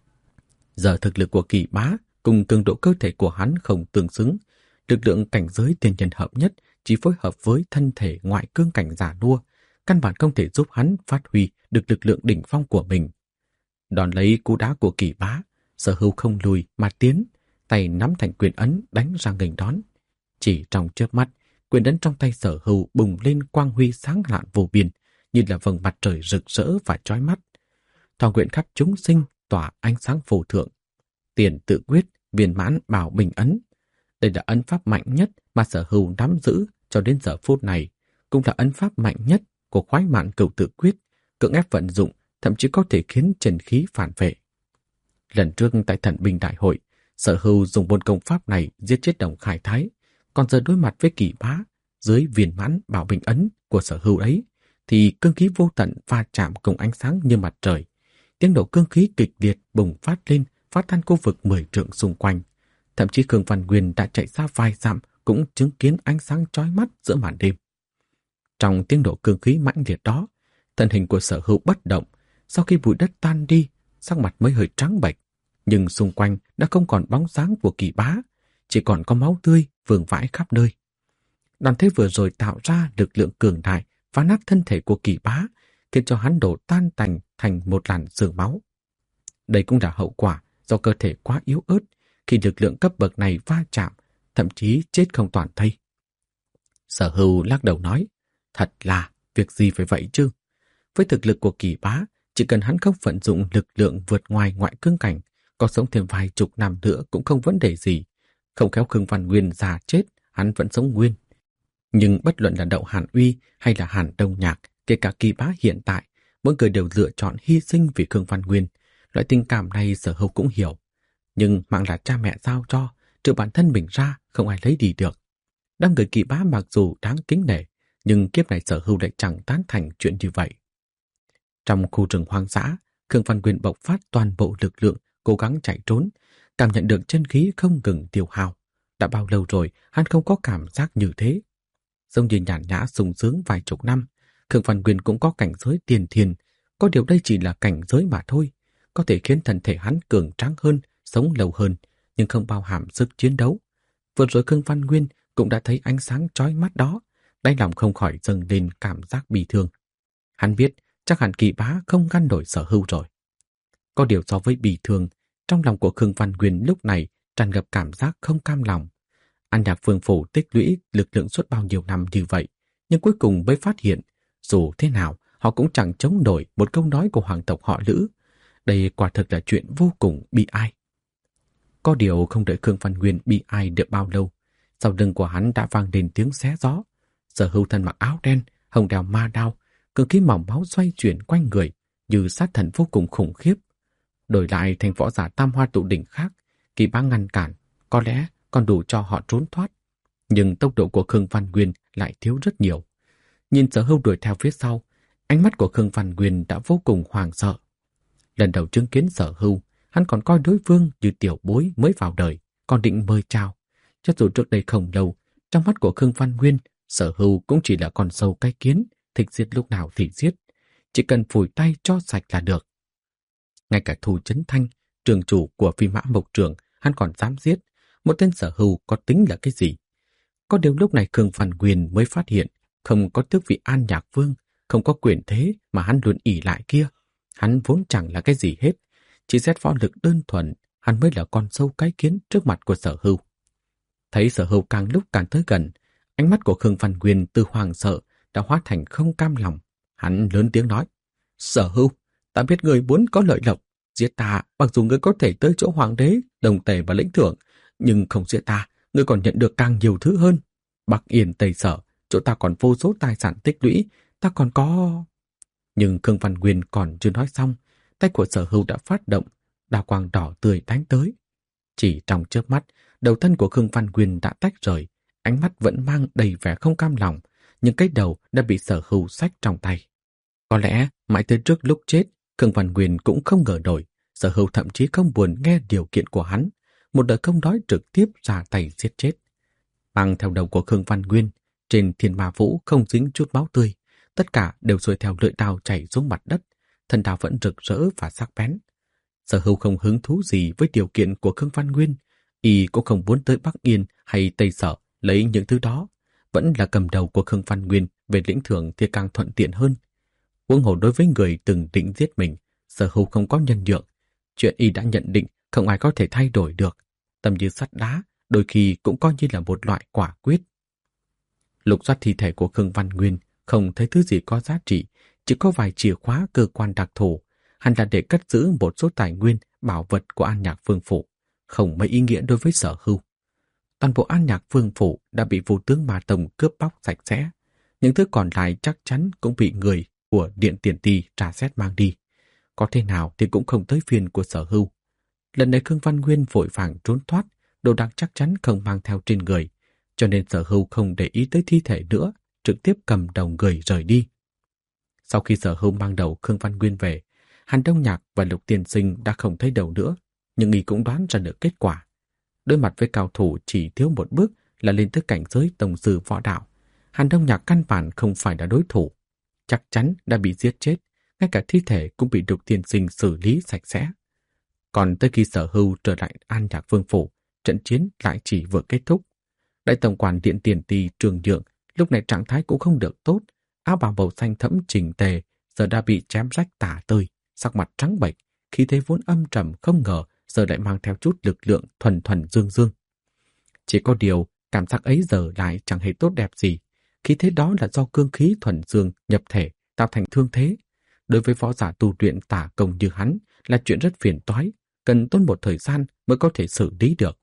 S1: Giờ thực lực của Kỳ Bá cùng cường độ cơ thể của hắn không tương xứng, lực lượng cảnh giới tiên nhân hợp nhất chỉ phối hợp với thân thể ngoại cương cảnh giả nua, căn bản không thể giúp hắn phát huy được lực lượng đỉnh phong của mình. Đòn lấy cú đá của Kỳ Bá, Sở Hưu không lùi mà tiến, tay nắm thành quyền ấn đánh ra nghênh đón. Chỉ trong chớp mắt, quyền ấn trong tay Sở Hưu bùng lên quang huy sáng lạn vô biên, như là vầng mặt trời rực rỡ và chói mắt. Thọ nguyện khắp chúng sinh tỏa ánh sáng phổ thượng. Tiền tự quyết, viên mãn bảo bình ấn. Đây là ấn pháp mạnh nhất mà Sở Hưu nắm giữ cho đến giờ phút này, cũng là ấn pháp mạnh nhất của khoái mạn cửu tự quyết, cưỡng ép vận dụng, thậm chí có thể khiến chân khí phản vệ. Lần trước tại Thần binh đại hội, Sở Hưu dùng môn công pháp này giết chết Đồng Khải Thái, còn giờ đối mặt với Kỳ Bá, dưới viên mãn bảo bình ấn của Sở Hưu ấy, thì cương khí vô tận va chạm cùng ánh sáng như mặt trời. Tiếng nổ cương khí kịch liệt bùng phát lên, phát tan khu vực 10 trượng xung quanh. Thậm chí Khương Văn Nguyên đã chạy ra vài dặm cũng chứng kiến ánh sáng chói mắt giữa màn đêm. Trong tiếng nổ cương khí mãnh liệt đó, thân hình của Sở Hưu bất động. Sau khi bụi đất tan đi, sắc mặt mới hơi trắng bệch, nhưng xung quanh đã không còn bóng dáng của Kỳ Bá, chỉ còn có máu tươi vương vãi khắp nơi. Đòn thế vừa rồi tạo ra lực lượng cường đại phá nát thân thể của Kỳ Bá, khiến cho hắn đổ tan tành thành một làn sương máu. Đây cũng là hậu quả do cơ thể quá yếu ớt, khi lực lượng cấp bậc này va chạm, thậm chí chết không toàn thây. Sở Hưu lắc đầu nói, thật là, việc gì phải vậy chứ? Với thực lực của Kỳ Bá, chỉ cần hắn không vận dụng lực lượng vượt ngoài ngoại cương cảnh, có sống thêm vài chục năm nữa cũng không vấn đề gì. Không khéo Khương Văn Nguyên già chết, hắn vẫn sống nguyên. Nhưng bất luận là Đậu Hàn Uy hay là Hàn Đông Nhạc, kể cả Kỳ Bá hiện tại, mỗi người đều lựa chọn hy sinh vì Khương Văn Nguyên. Loại tình cảm này Sở Hưu cũng hiểu. Nhưng mạng là cha mẹ giao cho, trừ bản thân mình ra không ai lấy đi được. Đám người Kỳ Bá mặc dù đáng kính nể, nhưng kiếp này Sở Hưu lại chẳng tán thành chuyện như vậy. Trong khu rừng hoang dã, Khương Văn Nguyên bộc phát toàn bộ lực lượng, cố gắng chạy trốn, cảm nhận được chân khí không ngừng tiêu hao. Đã bao lâu rồi hắn không có cảm giác như thế. Giống như nhàn nhã sung sướng vài chục năm, Khương Văn Nguyên cũng có cảnh giới tiền thiền, có điều đây chỉ là cảnh giới mà thôi, có thể khiến thân thể hắn cường tráng hơn, sống lâu hơn, nhưng không bao hàm sức chiến đấu. Vừa rồi Khương Văn Nguyên cũng đã thấy ánh sáng chói mắt đó, đáy lòng không khỏi dâng lên cảm giác bi thương. Hắn biết chắc hẳn Kỳ Bá không ngăn nổi Sở Hưu rồi. Có điều so với bi thương, trong lòng của Khương Văn Nguyên lúc này tràn ngập cảm giác không cam lòng. An Nhạc Vương phủ tích lũy lực lượng suốt bao nhiêu năm như vậy, nhưng cuối cùng mới phát hiện, dù thế nào họ cũng chẳng chống nổi một câu nói của hoàng tộc họ Lữ. Đây quả thực là chuyện vô cùng bi ai. Có điều không đợi Khương Văn Nguyên bi ai được bao lâu, sau lưng của hắn đã vang lên tiếng xé gió. Sở Hưu thân mặc áo đen, hồng đeo ma đao, cương khí mỏng máu xoay chuyển quanh người như sát thần vô cùng khủng khiếp. Đổi lại thành võ giả tam hoa tụ đỉnh khác, Kỳ Bá ngăn cản, có lẽ còn đủ cho họ trốn thoát. Nhưng tốc độ của Khương Văn Nguyên lại thiếu rất nhiều. Nhìn Sở Hưu đuổi theo phía sau, ánh mắt của Khương Văn Nguyên đã vô cùng hoảng sợ. Lần đầu chứng kiến Sở Hưu, hắn còn coi đối phương như tiểu bối mới vào đời, còn định mời chào. Cho dù trước đây không lâu, trong mắt của Khương Văn Nguyên, Sở Hưu cũng chỉ là con sâu cái kiến, thích giết lúc nào thì giết. Chỉ cần phủi tay cho sạch là được. Ngay cả Thu Chấn Thanh, trường chủ của Phi Mã Mộc Trường, hắn còn dám giết. Một tên Sở Hưu có tính là cái gì? Có điều lúc này Khương Văn Nguyên mới phát hiện, không có tước vị An Nhạc Vương, không có quyền thế mà hắn luôn ỷ lại kia. Hắn vốn chẳng là cái gì hết. Chỉ xét võ lực đơn thuần, hắn mới là con sâu cái kiến trước mặt của Sở Hưu. Thấy Sở Hưu càng lúc càng tới gần, ánh mắt của Khương Văn Nguyên từ hoàng sợ đã hóa thành không cam lòng. Hắn lớn tiếng nói, Sở Hưu, ta biết người muốn có lợi lộc. Giết ta, mặc dù người có thể tới chỗ hoàng đế, đồng tề và lĩnh thưởng, nhưng không giết ta, người còn nhận được càng nhiều thứ hơn. Bắc Yên Tây Sở, chỗ ta còn vô số tài sản tích lũy, ta còn có... Nhưng Khương Văn Nguyên còn chưa nói xong, tay của Sở Hưu đã phát động, đao quang đỏ tươi đánh tới. Chỉ trong chớp mắt, đầu thân của Khương Văn Nguyên đã tách rời, ánh mắt vẫn mang đầy vẻ không cam lòng, nhưng cái đầu đã bị Sở Hưu xách trong tay. Có lẽ mãi tới trước lúc chết, Khương Văn Nguyên cũng không ngờ nổi, Sở Hưu thậm chí không buồn nghe điều kiện của hắn, một đời không đói trực tiếp ra tay giết chết. Mang theo đầu của Khương Văn Nguyên, trên Thiên Ma Vũ không dính chút máu tươi, tất cả đều xuôi theo lưỡi đao chảy xuống mặt đất, thân đao vẫn rực rỡ và sắc bén. Sở Hưu không hứng thú gì với điều kiện của Khương Văn Nguyên, y cũng không muốn tới Bắc Yên hay Tây Sở lấy những thứ đó, vẫn là cầm đầu của Khương Văn Nguyên về lĩnh thưởng thì càng thuận tiện hơn. Huống hồ đối với người từng định giết mình, Sở Hưu không có nhân nhượng, chuyện y đã nhận định không ai có thể thay đổi được. Tâm như sắt đá, đôi khi cũng coi như là một loại quả quyết. Lục soát thi thể của Khương Văn Nguyên, không thấy thứ gì có giá trị, chỉ có vài chìa khóa cơ quan đặc thù, hẳn là để cất giữ một số tài nguyên, bảo vật của An Nhạc Vương phủ, không mấy ý nghĩa đối với Sở Hưu. Toàn bộ An Nhạc Vương phủ đã bị Vô Tướng Ma Tông cướp bóc sạch sẽ, những thứ còn lại chắc chắn cũng bị người của Điện Tiền Ti tra xét mang đi. Có thế nào thì cũng không tới phiên của Sở Hưu. Lần này Khương Văn Nguyên vội vàng trốn thoát, đồ đạc chắc chắn không mang theo trên người, cho nên Sở Hưu không để ý tới thi thể nữa, trực tiếp cầm đầu người rời đi. Sau khi Sở Hưu mang đầu Khương Văn Nguyên về, Hàn Đông Nhạc và Lục Tiên Sinh đã không thấy đầu nữa, nhưng y cũng đoán ra được kết quả. Đối mặt với cao thủ chỉ thiếu một bước là lên tới cảnh giới tổng sư võ đạo, Hàn Đông Nhạc căn bản không phải là đối thủ, chắc chắn đã bị giết chết, ngay cả thi thể cũng bị Lục Tiên Sinh xử lý sạch sẽ. Còn tới khi Sở Hưu trở lại An Nhạc Vương phủ, trận chiến lại chỉ vừa kết thúc. Đại tổng quản Điện Tiền Ti Trường Nhượng lúc này trạng thái cũng không được tốt, áo bào màu xanh thẫm chỉnh tề giờ đã bị chém rách tả tơi, sắc mặt trắng bệch, khí thế vốn âm trầm không ngờ giờ lại mang theo chút lực lượng thuần thuần dương dương. Chỉ có điều, cảm giác ấy giờ lại chẳng hề tốt đẹp gì, khí thế đó là do cương khí thuần dương nhập thể tạo thành thương thế. Đối với võ giả tu luyện tả công như hắn là chuyện rất phiền toái, cần tốn một thời gian mới có thể xử lý được.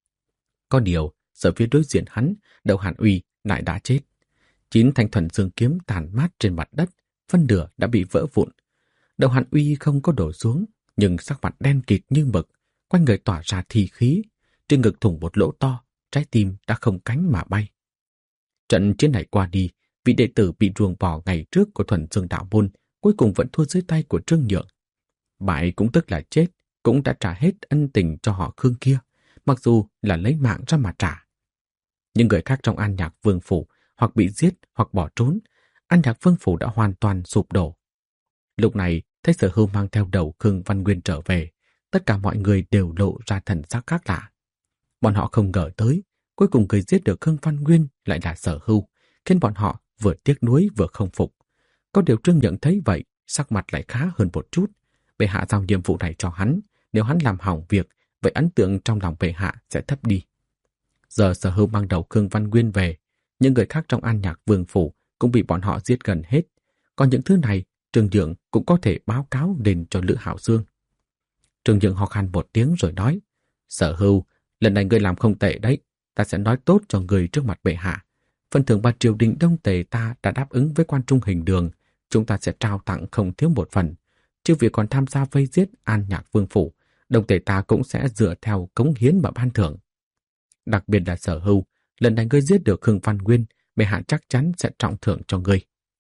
S1: Có điều, giờ phía đối diện hắn, Đầu Hàn Uy lại đã chết. 9 thanh thuần dương kiếm tàn mát trên mặt đất, phân nửa đã bị vỡ vụn. Đầu Hàn Uy không có đổ xuống, nhưng sắc mặt đen kịt như mực, quanh người tỏa ra thi khí, trên ngực thủng một lỗ to, trái tim đã không cánh mà bay. Trận chiến này qua đi, vị đệ tử bị ruồng bỏ ngày trước của Thuần Dương Đạo Môn cuối cùng vẫn thua dưới tay của Trương Nhượng. Bại cũng tức là chết, cũng đã trả hết ân tình cho họ Khương kia, mặc dù là lấy mạng ra mà trả. Những người khác trong An Nhạc Vương phủ hoặc bị giết hoặc bỏ trốn, An Nhạc Vương phủ đã hoàn toàn sụp đổ. Lúc này, thấy Sở Hưu mang theo đầu Khương Văn Nguyên trở về, tất cả mọi người đều lộ ra thần sắc khác lạ. Bọn họ không ngờ tới, Cuối cùng người giết được Khương Văn Nguyên lại là Sở Hưu, khiến bọn họ vừa tiếc nuối vừa không phục. Có điều Trương Nhượng thấy vậy, sắc mặt lại khá hơn một chút. Bệ hạ giao nhiệm vụ này cho hắn, nếu hắn làm hỏng việc, vậy ấn tượng trong lòng bệ hạ sẽ thấp đi. Giờ Sở Hưu mang đầu Khương Văn Nguyên về, những người khác trong An Nhạc Vương phủ cũng bị bọn họ giết gần hết. Còn những thứ này, Trương Nhượng cũng có thể báo cáo đến cho Lữ Hạo Dương. Trương Nhượng ho khan một tiếng rồi nói, Sở Hưu, lần này ngươi làm không tệ đấy, ta sẽ nói tốt cho ngươi trước mặt bệ hạ. Phần thưởng mà triều đình Đông Tề ta đã đáp ứng với quan trung Hình Đường, chúng ta sẽ trao tặng không thiếu một phần. Chứ việc còn tham gia vây giết An Nhạc Vương phủ, Đông Tề ta cũng sẽ dựa theo cống hiến mà ban thưởng. Đặc biệt là Sở Hưu, lần này ngươi giết được Khương Văn Nguyên, bệ hạ chắc chắn sẽ trọng thưởng cho ngươi.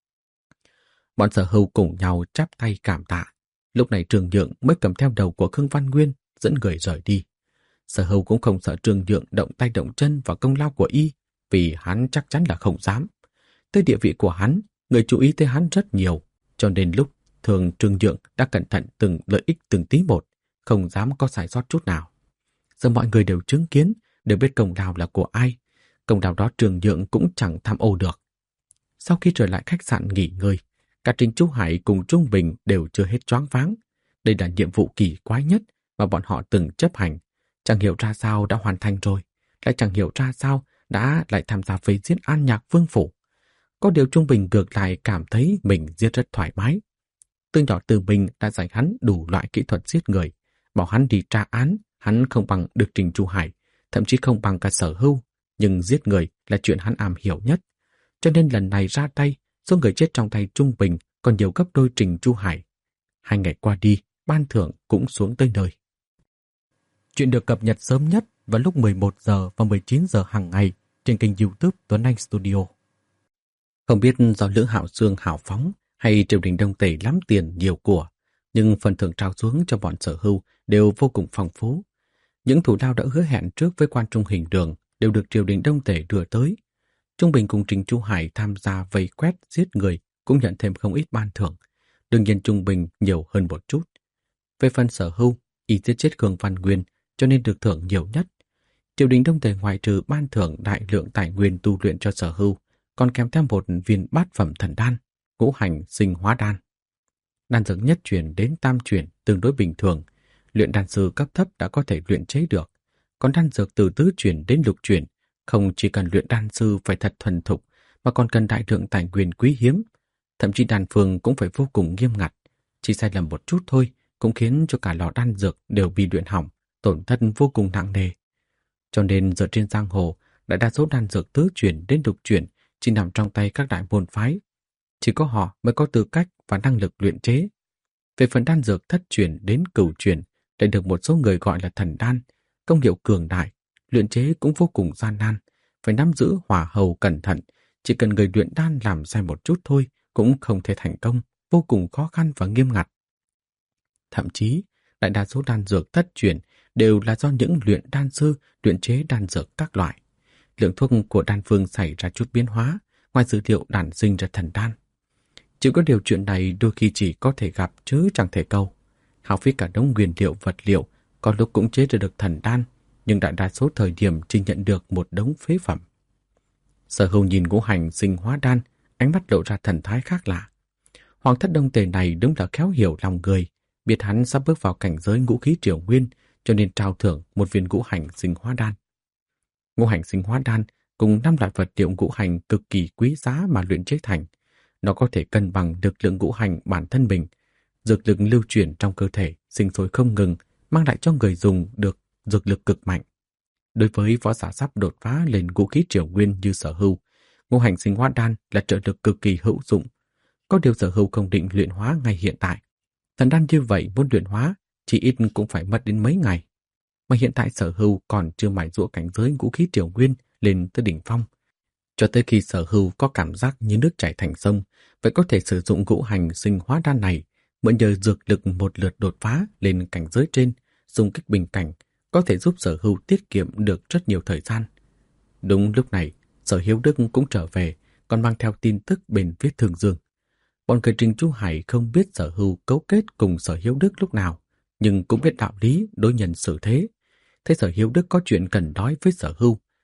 S1: Bọn Sở Hưu cùng nhau chắp tay cảm tạ. Lúc này Trương Nhượng mới cầm theo đầu của Khương Văn Nguyên, dẫn người rời đi. Sở Hưu cũng không sợ Trương Nhượng động tay động chân vào công lao của y, vì hắn chắc chắn là không dám. Tới địa vị của hắn, người chú ý tới hắn rất nhiều, cho nên lúc thường Trương Nhượng đã cẩn thận từng lợi ích từng tí một, không dám có sai sót chút nào. Giờ mọi người đều chứng kiến, đều biết công lao là của ai. Công lao đó Trương Nhượng cũng chẳng tham ô được. Sau khi trở lại khách sạn nghỉ ngơi, cả Trình Chu Hải cùng Trung Bình đều chưa hết choáng váng. Đây là nhiệm vụ kỳ quái nhất mà bọn họ từng chấp hành. Chẳng hiểu ra sao đã hoàn thành rồi, lại chẳng hiểu ra sao đã lại tham gia vây giết An Nhạc Vương phủ. Có điều Trung Bình ngược lại cảm thấy mình giết rất thoải mái. Từ nhỏ Từ Bình đã dạy hắn đủ loại kỹ thuật giết người, bảo hắn đi tra án, hắn không bằng được Trình Chu Hải, thậm chí không bằng cả Sở Hưu, nhưng giết người là chuyện hắn am hiểu nhất. Cho nên lần này ra tay, số người chết trong tay Trung Bình còn nhiều gấp đôi Trình Chu Hải. 2 ngày qua đi, ban thưởng cũng xuống tới nơi. Chuyện được cập nhật sớm nhất vào lúc 11 giờ và 19 giờ hàng ngày trên kênh YouTube Tuấn Anh Studio. Không biết do Lữ Hạo Dương hào phóng hay triều đình Đông Tề lắm tiền nhiều của, nhưng phần thưởng trao xuống cho bọn Sở Hưu đều vô cùng phong phú. Những thủ lao đã hứa hẹn trước với quan trung Hình Đường đều được triều đình Đông Tề đưa tới. Trung Bình cùng Trình Chu Hải tham gia vây quét giết người cũng nhận thêm không ít ban thưởng. Đương nhiên Trung Bình nhiều hơn một chút. Về phần Sở Hưu, y giết chết Khương Văn Nguyên cho nên được thưởng nhiều nhất. Triều đình Đông Tề ngoại trừ ban thưởng đại lượng tài nguyên tu luyện cho Sở Hưu, còn kèm theo một viên bát phẩm thần đan, ngũ hành sinh hóa đan. Đan dược nhất chuyển đến tam chuyển tương đối bình thường, luyện đan sư cấp thấp đã có thể luyện chế được. Còn đan dược từ tứ chuyển đến lục chuyển, không chỉ cần luyện đan sư phải thật thuần thục, mà còn cần đại lượng tài nguyên quý hiếm. Thậm chí đan phương cũng phải vô cùng nghiêm ngặt. Chỉ sai lầm một chút thôi cũng khiến cho cả lò đan dược đều bị luyện hỏng, tổn thất vô cùng nặng nề. Cho nên giờ trên giang hồ, đại đa số đan dược tứ chuyển đến lục chuyển chỉ nằm trong tay các đại môn phái. Chỉ có họ mới có tư cách và năng lực luyện chế. Về phần đan dược thất chuyển đến cửu chuyển, lại được một số người gọi là thần đan, công hiệu cường đại, luyện chế cũng vô cùng gian nan, phải nắm giữ hỏa hầu cẩn thận, chỉ cần người luyện đan làm sai một chút thôi cũng không thể thành công, vô cùng khó khăn và nghiêm ngặt. Thậm chí, đại đa số đan dược thất chuyển đều là do những luyện đan sư luyện chế đan dược các loại. Lượng thuốc của đan phương xảy ra chút biến hóa, ngoài dữ liệu đản sinh ra thần đan. Chỉ có điều chuyện này đôi khi chỉ có thể gặp chứ chẳng thể câu. Hao phí cả đống nguyên liệu vật liệu, có lúc cũng chế ra được thần đan, nhưng đại đa số thời điểm chỉ nhận được một đống phế phẩm. Sở Hưu nhìn ngũ hành sinh hóa đan, ánh mắt lộ ra thần thái khác lạ. Hoàng thất Đông Tề này đúng là khéo hiểu lòng người, biết hắn sắp bước vào cảnh giới ngũ khí triều nguyên, cho nên trao thưởng một viên ngũ hành sinh hóa đan. Ngũ hành sinh hóa đan cùng 5 loại vật liệu ngũ hành cực kỳ quý giá mà luyện chế thành. Nó có thể cân bằng lực lượng ngũ hành bản thân mình, dược lực lưu chuyển trong cơ thể, sinh sôi không ngừng, mang lại cho người dùng được dược lực cực mạnh. Đối với võ giả sắp đột phá lên ngũ khí triều nguyên như Sở Hưu, ngũ hành sinh hóa đan là trợ lực cực kỳ hữu dụng. Có điều Sở Hưu không định luyện hóa ngay hiện tại. Thần đan như vậy muốn luyện hóa, chỉ ít cũng phải mất đến mấy ngày. Mà hiện tại Sở Hưu còn chưa mài giũa cảnh giới ngũ khí triều nguyên lên tới đỉnh phong. Cho tới khi Sở Hưu có cảm giác như nước chảy thành sông, vậy có thể sử dụng ngũ hành sinh hóa đan này, mượn nhờ dược lực một lượt đột phá lên cảnh giới trên, dùng kích bình cảnh, có thể giúp Sở Hưu tiết kiệm được rất nhiều thời gian. Đúng lúc này, Sở Hiếu Đức cũng trở về, còn mang theo tin tức bên phía Thương Dương. Bọn người Trình Chu Hải không biết Sở Hưu cấu kết cùng Sở Hiếu Đức lúc nào, nhưng cũng biết đạo lý đối nhân xử thế. Thấy Sở Hiếu Đức có chuyện cần nói với Sở Hưu,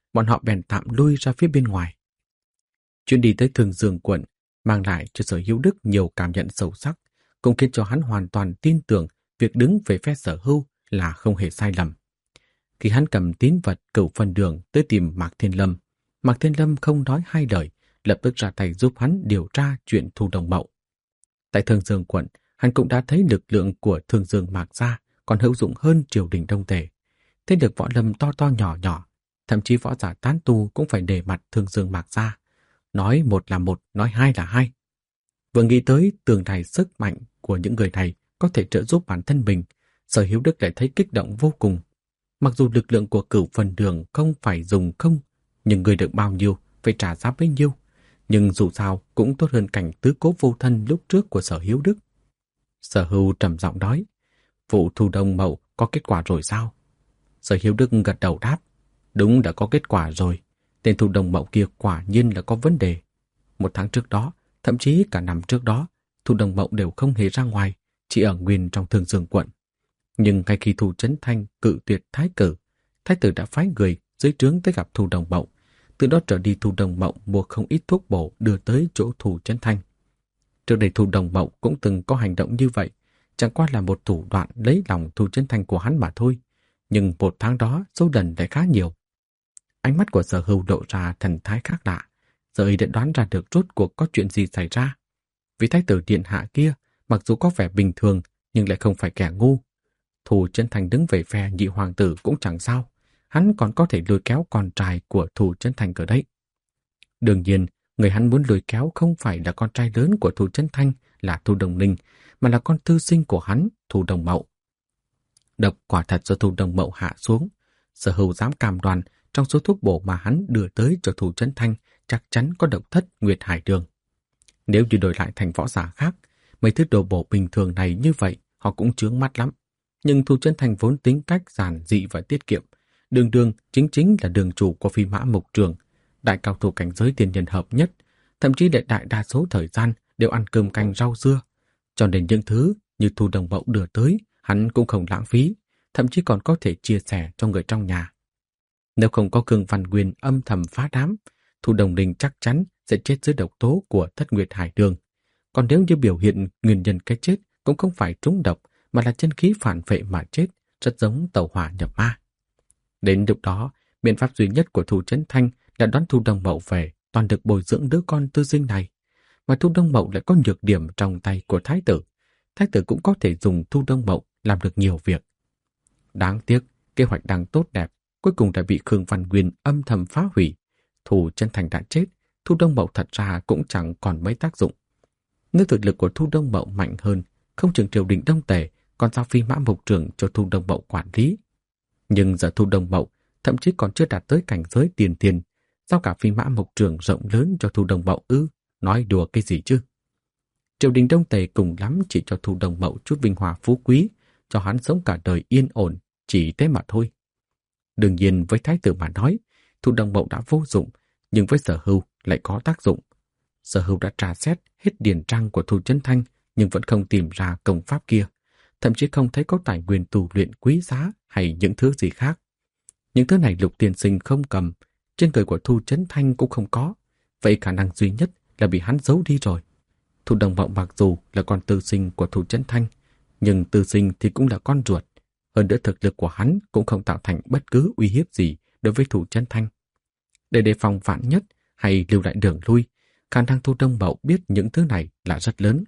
S1: bọn họ bèn tạm lui ra phía bên ngoài. Chuyến đi tới Thương Dương quận mang lại cho Sở Hữu Đức nhiều cảm nhận sâu sắc, cũng khiến cho hắn hoàn toàn tin tưởng việc đứng về phe Sở Hưu là không hề sai lầm. Khi hắn cầm tín vật Cửu Phần Đường tới tìm Mạc Thiên Lâm, Mạc Thiên Lâm không nói hai lời, lập tức ra tay giúp hắn điều tra chuyện Thu Đồng Mậu. Tại Thương Dương quận, hắn cũng đã thấy lực lượng của Thương Dương Mạc gia còn hữu dụng hơn triều đình Đông Tề. Thế lực võ lâm to to nhỏ nhỏ, thậm chí võ giả tán tu cũng phải nể mặt Thương Dương Mạc gia. Nói một là một, nói hai là hai. Vừa nghĩ tới tường đài sức mạnh của những người này có thể trợ giúp bản thân mình, Sở Hữu Đức lại thấy kích động vô cùng. Mặc dù lực lượng của Cửu Phần Đường không phải dùng không, nhưng người được bao nhiêu phải trả giá bấy nhiêu. Nhưng dù sao cũng tốt hơn cảnh tứ cố vô thân lúc trước của Sở Hữu Đức. Sở Hưu trầm giọng nói, vụ Thu Đông Mậu có kết quả rồi sao? Sở Hữu Đức gật đầu đáp, đúng đã có kết quả rồi. Tên Thu Đông Mậu kia quả nhiên là có vấn đề. 1 tháng trước đó, thậm chí cả năm trước đó, Thu Đông Mậu đều không hề ra ngoài, chỉ ở nguyên trong Thương Dương quận. Nhưng ngay khi Thu Chấn Thanh cự tuyệt thái tử đã phái người dưới trướng tới gặp Thu Đông Mậu. Từ đó trở đi Thu Đông Mậu mua không ít thuốc bổ đưa tới chỗ Thu Chấn Thanh. Trước đây Thu Đông Mậu cũng từng có hành động như vậy, chẳng qua là một thủ đoạn lấy lòng Thu Chấn Thanh của hắn mà thôi. Nhưng 1 tháng đó số lần lại khá nhiều. Ánh mắt của Sở Hưu lộ ra thần thái khác lạ, giờ y đã đoán ra được rốt cuộc có chuyện gì xảy ra. Vì thái tử điện hạ kia, mặc dù có vẻ bình thường, nhưng lại không phải kẻ ngu. Thu Chấn Thanh đứng về phe nhị hoàng tử cũng chẳng sao, hắn còn có thể lôi kéo con trai của Thu Chấn Thanh ở đây. Đương nhiên, người hắn muốn lôi kéo không phải là con trai lớn của Thu Chấn Thanh là Thu Đồng Ninh, mà là con tư sinh của hắn, Thu Đồng Mậu. Độc quả thật do Thu Đồng Mậu hạ xuống. Sở Hưu dám cam đoan trong số thuốc bổ mà hắn đưa tới cho Thu Chấn Thanh chắc chắn có độc thất Nguyệt Hải Đường. Nếu như đổi lại thành võ giả khác, mấy thứ đồ bổ bình thường này như vậy họ cũng chướng mắt lắm. Nhưng Thu Chấn Thanh vốn tính cách giản dị và tiết kiệm, đường chính là đường chủ của Phi Mã Mục Trường, đại cao thủ cảnh giới tiên nhân hợp nhất, thậm chí đại đa số thời gian đều ăn cơm canh rau dưa. Cho nên những thứ như Thu Đồng Mậu đưa tới, hắn cũng không lãng phí, thậm chí còn có thể chia sẻ cho người trong nhà. Nếu không có Cương Văn Nguyên âm thầm phá đám, Thu Đồng Ninh chắc chắn sẽ chết dưới độc tố của Thất Nguyệt Hải Đường. Còn nếu như biểu hiện nguyên nhân cái chết cũng không phải trúng độc, mà là chân khí phản vệ mà chết, rất giống tẩu hỏa nhập ma. Đến lúc đó, biện pháp duy nhất của Thu Chấn Thanh là đón Thu Đông Mậu về, toàn được bồi dưỡng đứa con tư sinh này. Mà Thu Đông Mậu lại có nhược điểm trong tay của thái tử. Thái tử cũng có thể dùng Thu Đông Mậu làm được nhiều việc. Đáng tiếc, kế hoạch đang tốt đẹp, cuối cùng đã bị Khương Văn Nguyên âm thầm phá hủy. Thu Chấn Thanh đã chết, Thu Đông Mậu thật ra cũng chẳng còn mấy tác dụng. Nếu thực lực của Thu Đông Mậu mạnh hơn, không chừng triều đình Đông Tề còn giao Phi Mã Mục Trường cho Thu Đông Mậu quản lý. Nhưng giờ Thu Đông Mậu thậm chí còn chưa đạt tới cảnh giới tiền tiền, giao cả Phi Mã Mục Trường rộng lớn cho Thu Đông Mậu ư? Nói đùa cái gì chứ? Triều đình Đông Tề cùng lắm chỉ cho Thu Đông Mậu chút vinh hoa phú quý, cho hắn sống cả đời yên ổn, chỉ thế mà thôi. Đương nhiên với thái tử mà nói, Thu Đông Mậu đã vô dụng, nhưng với Sở Hưu lại có tác dụng. Sở Hưu đã tra xét hết điển trang của Thu Chấn Thanh, nhưng vẫn không tìm ra công pháp kia, thậm chí không thấy có tài nguyên tu luyện quý giá hay những thứ gì khác. Những thứ này Lục tiên sinh không cầm, trên người của Thu Chấn Thanh cũng không có, vậy khả năng duy nhất là bị hắn giấu đi rồi. Thu Đồng Mậu mặc dù là con tư sinh của Thu Chấn Thanh, nhưng tư sinh thì cũng là con ruột, hơn nữa thực lực của hắn cũng không tạo thành bất cứ uy hiếp gì đối với Thu Chấn Thanh. Để đề phòng vạn nhất hay lưu lại đường lui, khả năng Thu Đông Mậu biết những thứ này là rất lớn.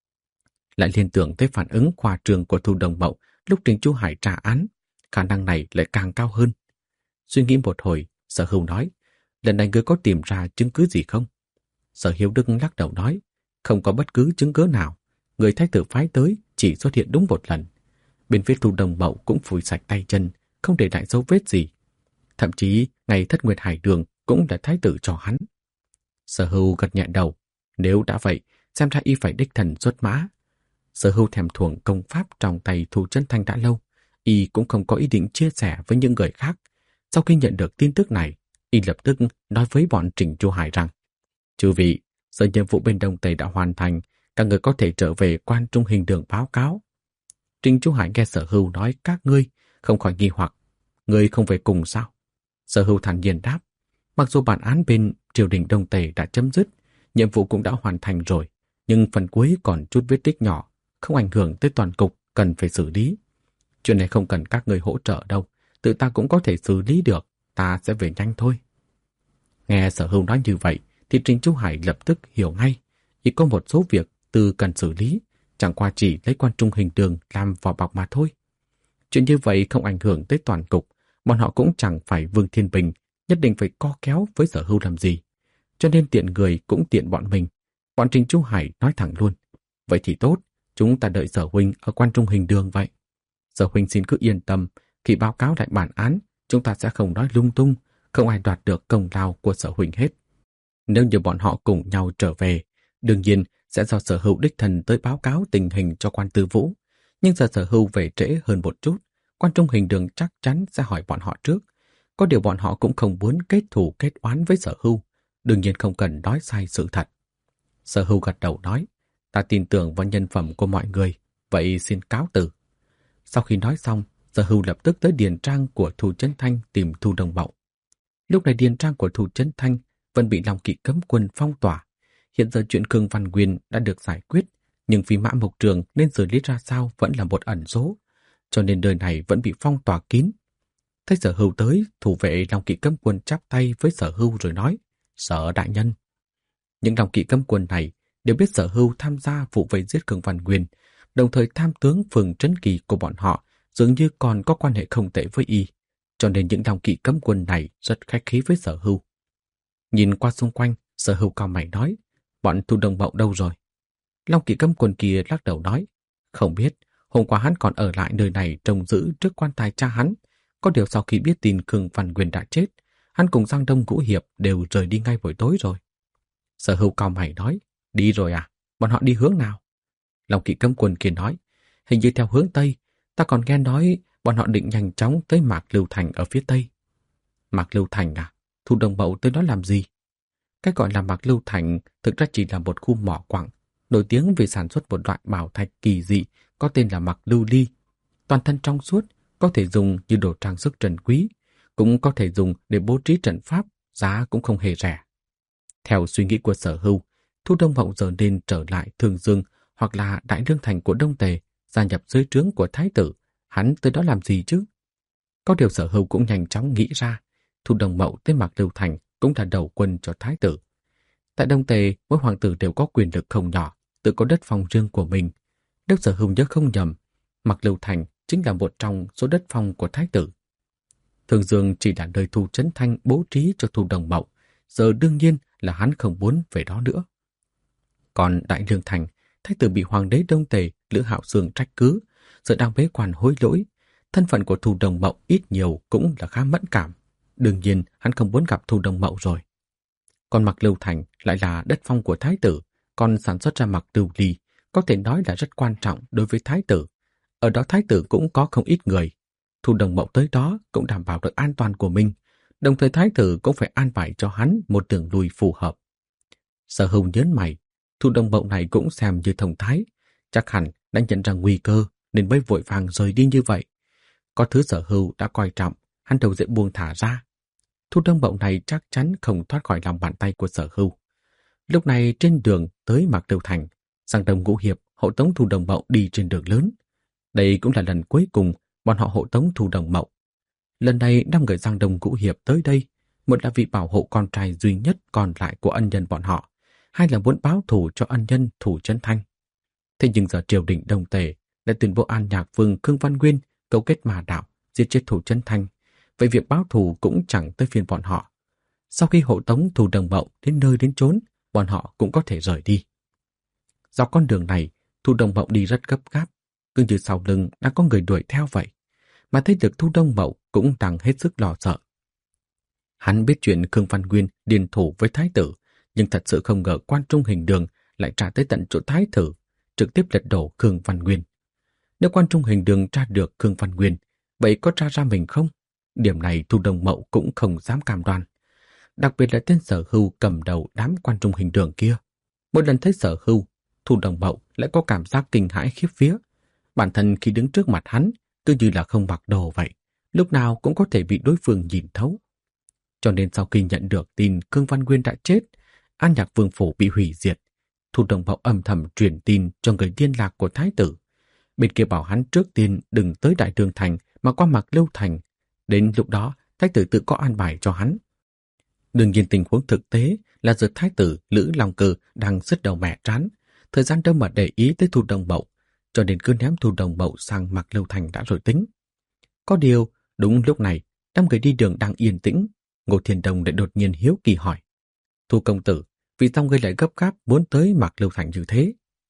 S1: Lại liên tưởng tới phản ứng khoa trương của Thu Đông Mậu lúc Trình Chu Hải trả án, khả năng này lại càng cao hơn. Suy nghĩ một hồi, Sở Hưu nói, lần này ngươi có tìm ra chứng cứ gì không? Sở Hiếu Đức lắc đầu nói, không có bất cứ chứng cứ nào. Người thái tử phái tới chỉ xuất hiện đúng 1 lần. Bên phía Thu Đông Mậu cũng phủi sạch tay chân, không để lại dấu vết gì. Thậm chí ngày Thất Nguyệt Hải Đường cũng là thái tử cho hắn. Sở Hưu gật nhẹ đầu, nếu đã vậy, xem ra y phải đích thần xuất mã. Sở Hưu thèm thuồng công pháp trong tay Thu Chấn Thanh đã lâu, y cũng không có ý định chia sẻ với những người khác. Sau khi nhận được tin tức này, y lập tức nói với bọn Trình Chu Hải rằng, chư vị, giờ nhiệm vụ bên Đông Tây đã hoàn thành, các người có thể trở về Quan Trung Hình Đường báo cáo. Trình Chu Hải nghe Sở Hưu nói các ngươi, không khỏi nghi hoặc, ngươi không về cùng sao? Sở Hưu thản nhiên đáp, Mặc dù bản án bên triều đình Đông Tề đã chấm dứt, nhiệm vụ cũng đã hoàn thành rồi, nhưng phần cuối còn chút vết tích nhỏ, không ảnh hưởng tới toàn cục, cần phải xử lý. Chuyện này không cần các người hỗ trợ đâu, tự ta cũng có thể xử lý được, ta sẽ về nhanh thôi. Nghe Sở Hưu nói như vậy, thì Trình Chu Hải lập tức hiểu ngay, chỉ có một số việc Tư cần xử lý, chẳng qua chỉ lấy Quan Trung Hình Đường làm vỏ bọc mà thôi. Chuyện như vậy không ảnh hưởng tới toàn cục, bọn họ cũng chẳng phải Vương Thiên Bình, nhất định phải co kéo với Sở Hưu làm gì. Cho nên tiện người cũng tiện bọn mình. Bọn Trình Chu Hải nói thẳng luôn. Vậy thì tốt, chúng ta đợi Sở Huynh ở Quan Trung Hình Đường vậy. Sở Huynh xin cứ yên tâm, khi báo cáo lại bản án, chúng ta sẽ không nói lung tung, không ai đoạt được công lao của Sở Huynh hết. Nếu như bọn họ cùng nhau trở về, đương nhiên sẽ do Sở Hưu đích thân tới báo cáo tình hình cho Quan Tư Vũ. Nhưng giờ Sở Hưu về trễ hơn một chút, Quan Trung Hình Đường chắc chắn sẽ hỏi bọn họ trước. Có điều bọn họ cũng không muốn kết thù kết oán với Sở Hưu, đương nhiên không cần nói sai sự thật. Sở Hưu gật đầu nói, ta tin tưởng vào nhân phẩm của mọi người, vậy xin cáo từ. Sau khi nói xong, Sở Hưu lập tức tới điền trang của Thu Chấn Thanh tìm Thu Đồng Mậu. Lúc này điền trang của Thu Chấn Thanh vẫn bị Long Kỵ cấm quân phong tỏa. Hiện giờ chuyện Khương Văn Nguyên đã được giải quyết, nhưng Phi Mã Mộc Trường nên xử lý ra sao vẫn là một ẩn số, cho nên nơi này vẫn bị phong tỏa kín. Thấy Sở Hưu tới, thủ vệ Long Kỵ cấm quân chắp tay với Sở Hưu rồi nói, Sở đại nhân. Những Long Kỵ cấm quân này đều biết Sở Hưu tham gia vụ vây giết Khương Văn Nguyên, đồng thời tham tướng Phường Trấn Kỳ của bọn họ dường như còn có quan hệ không tệ với y, cho nên những Long Kỵ cấm quân này rất khách khí với Sở Hưu. Nhìn qua xung quanh, Sở Hưu cau mày nói, bọn Thu Đồng Mậu đâu rồi? Long Kỵ cấm quân kia lắc đầu nói, không biết, hôm qua hắn còn ở lại nơi này trông giữ trước quan tài cha hắn. Có điều sau khi biết tin Khương Văn Nguyên đã chết, hắn cùng Giang Đông Ngũ Hiệp đều rời đi ngay buổi tối rồi. Sở Hưu cau mày nói, đi rồi à? Bọn họ đi hướng nào? Long Kỵ cấm quân kia nói, hình như theo hướng Tây, ta còn nghe nói bọn họ định nhanh chóng tới Mạc Lưu Thành ở phía Tây. Mạc Lưu Thành à? Thu Đồng Mậu tới đó làm gì? Cái gọi là Mạc Lưu Thành thực ra chỉ là một khu mỏ quặng, nổi tiếng vì sản xuất một loại bảo thạch kỳ dị có tên là Mạc Lưu Ly. Toàn thân trong suốt, có thể dùng như đồ trang sức trân quý, cũng có thể dùng để bố trí trận pháp, giá cũng không hề rẻ. Theo suy nghĩ của Sở Hưu, Thu Đông Mậu giờ nên trở lại Thương Dương hoặc là Đại Lương Thành của Đông Tề, gia nhập dưới trướng của Thái tử. Hắn tới đó làm gì chứ? Có điều Sở Hưu cũng nhanh chóng nghĩ ra, Thu Đông Mậu tới Mạc Lưu Thành cũng là đầu quân cho Thái tử. Tại Đông Tề, mỗi hoàng tử đều có quyền lực không nhỏ, tự có đất phong riêng của mình. Nếu Sở Hưu nhớ không nhầm, Mạc Lưu Thành chính là một trong số đất phong của Thái tử. Thương Dương chỉ là nơi Thu Chấn Thanh bố trí cho Thu Đồng Mậu, giờ đương nhiên là hắn không muốn về đó nữa. Còn Đại Lương Thành, Thái tử bị hoàng đế Đông Tề Lữ Hạo Xương trách cứ, giờ đang bế quan hối lỗi. Thân phận của Thu Đồng Mậu ít nhiều cũng là khá mẫn cảm. Đương nhiên hắn không muốn gặp Thu Đồng Mậu rồi. Còn Mạc Lưu Thành lại là đất phong của Thái tử, còn sản xuất ra Mạc Lưu Ly có thể nói là rất quan trọng đối với Thái tử. Ở đó Thái tử cũng có không ít người. Thu Đồng Mậu tới đó cũng đảm bảo được an toàn của mình, đồng thời Thái tử cũng phải an bài cho hắn một đường lui phù hợp. Sở Hưu nhớn mày, Thu Đồng Mậu này cũng xem như thông thái, chắc hẳn đã nhận ra nguy cơ nên mới vội vàng rời đi như vậy. Có thứ Sở Hưu đã coi trọng, hắn đâu dễ buông thả ra. Thu Đồng Mậu này chắc chắn không thoát khỏi lòng bàn tay của Sở Hưu. Lúc này trên đường tới Mạc Lưu Thành, Giang Đông Ngũ Hiệp hộ tống Thu Đồng Mậu đi trên đường lớn. Đây cũng là lần cuối cùng bọn họ hộ tống Thu Đồng Mậu. Lần này 5 người Giang Đông Ngũ Hiệp tới đây, một là vì bảo hộ con trai duy nhất còn lại của ân nhân bọn họ, hai là muốn báo thù cho ân nhân Thu Chấn Thanh. Thế nhưng giờ triều đình Đông Tề lại tuyên bố An Nhạc Vương Khương Văn Nguyên cấu kết ma đạo giết chết Thu Chấn Thanh, vậy việc báo thù cũng chẳng tới phiên bọn họ. Sau khi hộ tống Thu Đồng Mậu đến nơi đến chốn, bọn họ cũng có thể rời đi. Dọc con đường này, Thu Đồng Mậu đi rất gấp gáp, cứ như sau lưng đã có người đuổi theo vậy, mà thấy được Thu Đồng Mậu cũng đang hết sức lo sợ. Hắn biết chuyện Khương Văn Nguyên liên thủ với Thái tử, nhưng thật sự không ngờ Quan Trung Hình Đường lại trả tới tận chỗ Thái tử, trực tiếp lật đổ Khương Văn Nguyên. Nếu Quan Trung Hình Đường tra được Khương Văn Nguyên, vậy có tra ra mình không? Điểm này Thu Đồng Mậu cũng không dám cam đoan. Đặc biệt là tên Sở Hưu cầm đầu đám Quan Trung Hình Đường kia. Một lần thấy Sở Hưu, Thu Đồng Mậu lại có cảm giác kinh hãi khiếp vía. Bản thân khi đứng trước mặt hắn, cứ như là không mặc đồ vậy, lúc nào cũng có thể bị đối phương nhìn thấu. Cho nên sau khi nhận được tin Cương Văn Nguyên đã chết, An Nhạc Vương phủ bị hủy diệt, Thu Đồng Mậu âm thầm truyền tin cho người liên lạc của thái tử. Bên kia bảo hắn trước tiên đừng tới Đại Đường Thành mà qua Mạc Lâu Thành. Đến lúc đó, thái tử tự có an bài cho hắn. Đương nhiên tình huống thực tế là giờ thái tử Lữ Long Cơ đang sứt đầu mẻ trán, thời gian đâu mà để ý tới Thu Đồng Mậu, cho nên cứ ném Thu Đồng Mậu sang Mạc Lâu Thành đã rồi tính. Có điều, đúng lúc này, đám người đi đường đang yên tĩnh, Ngô Thiên Đông lại đột nhiên hiếu kỳ hỏi: Thu công tử, vì sao ngươi lại gấp gáp muốn tới Mạc Lâu Thành như thế?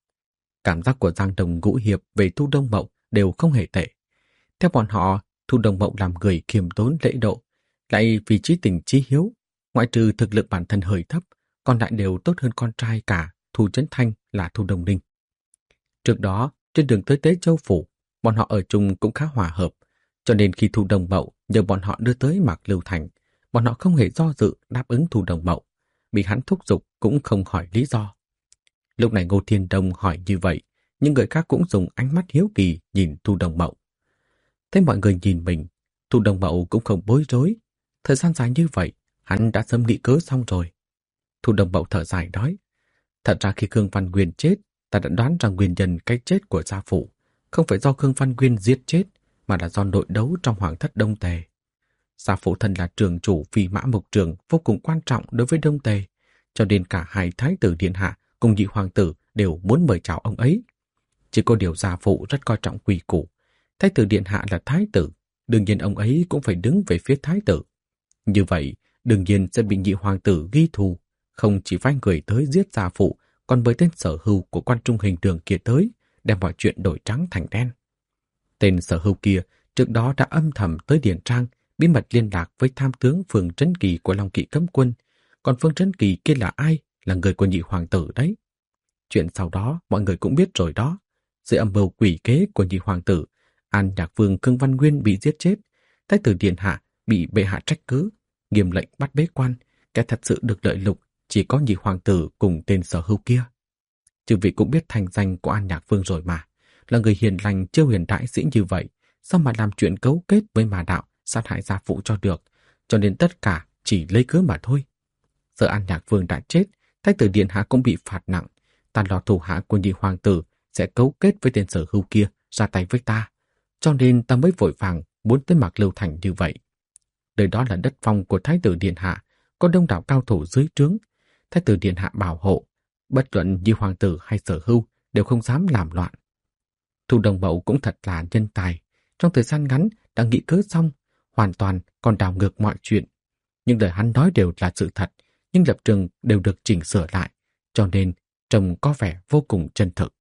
S1: Cảm giác của Giang Đồng, Ngũ Hiệp về Thu Đông Mậu đều không hề tệ. Theo bọn họ, Thu Đông Mậu làm người khiêm tốn lễ độ, lại vì chí tình chí hiếu, ngoại trừ thực lực bản thân hơi thấp, còn lại đều tốt hơn con trai cả Thu Chấn Thanh là Thu Đông Ninh. Trước đó, trên đường tới Tế Châu Phủ, bọn họ ở chung cũng khá hòa hợp, cho nên khi Thu Đông Mậu nhờ bọn họ đưa tới Mạc Lâu Thành, bọn họ không hề do dự đáp ứng Thu Đông Mậu, bị hắn thúc giục cũng không hỏi lý do. Lúc này Ngô Thiên Đông hỏi như vậy, nhưng người khác cũng dùng ánh mắt hiếu kỳ nhìn Thu Đông Mậu. Thấy mọi người nhìn mình, Thu Đông Mậu cũng không bối rối. Thời gian dài như vậy, hắn đã sớm nghĩ cớ xong rồi. Thu Đông Mậu thở dài nói: Thật ra khi Khương Văn Nguyên chết, ta đã đoán rằng nguyên nhân cái chết của gia phụ không phải do Khương Văn Nguyên giết chết, mà là do nội đấu trong Hoàng thất Đông Tề. Gia phụ thân là trường chủ Phi Mã Mộc Trường vô cùng quan trọng đối với Đông Tề, cho nên cả hai thái tử điện hạ cùng nhị hoàng tử đều muốn mời chào ông ấy. Chỉ có điều gia phụ rất coi trọng quy củ. Thái tử điện hạ là thái tử, đương nhiên ông ấy cũng phải đứng về phía thái tử. Như vậy, đương nhiên sẽ bị nhị hoàng tử ghi thù, không chỉ phái người tới giết gia phụ, còn với tên Sở Hưu của Quan Trung Hình Đường kia tới, đem mọi chuyện đổi trắng thành đen. Tên Sở Hưu kia trước đó đã âm thầm tới Điền Trang, bí mật liên lạc với tham tướng Phương Trấn Kỳ của Long Kỵ Cấm Quân. Còn Phương Trấn Kỳ kia là ai? Là người của nhị hoàng tử đấy. Chuyện sau đó mọi người cũng biết rồi đó. Dưới âm mưu quỷ kế của nhị hoàng tử, An Nhạc Vương Khương Văn Nguyên bị giết chết, thái tử điện hạ bị bệ hạ trách cứ, nghiêm lệnh bắt bế quan. Kẻ thật sự được lợi lục chỉ có nhị hoàng tử cùng tên Sở Hưu kia. Chư vị cũng biết thành danh của An Nhạc Vương rồi mà, là người hiền lành chiêu hiền đại sĩ như vậy, sao mà làm chuyện cấu kết với ma đạo sát hại gia phụ cho được, cho nên tất cả chỉ lấy cớ mà thôi. Giờ An Nhạc Vương đã chết, thái tử điện hạ cũng bị phạt nặng, ta lo thủ hạ của nhị hoàng tử sẽ cấu kết với tên Sở Hưu kia ra tay với ta, cho nên ta mới vội vàng muốn tới Mạc Lâu Thành như vậy. Nơi đó là đất phong của thái tử điện hạ, có đông đảo cao thủ dưới trướng, thái tử điện hạ bảo hộ, bất luận nhị hoàng tử hay Sở Hưu đều không dám làm loạn. Thu Đông Mậu cũng thật là nhân tài, trong thời gian ngắn đã nghĩ cớ xong, hoàn toàn còn đảo ngược mọi chuyện. Những lời hắn nói đều là sự thật, nhưng lập trường đều được chỉnh sửa lại, cho nên trông có vẻ vô cùng chân thực.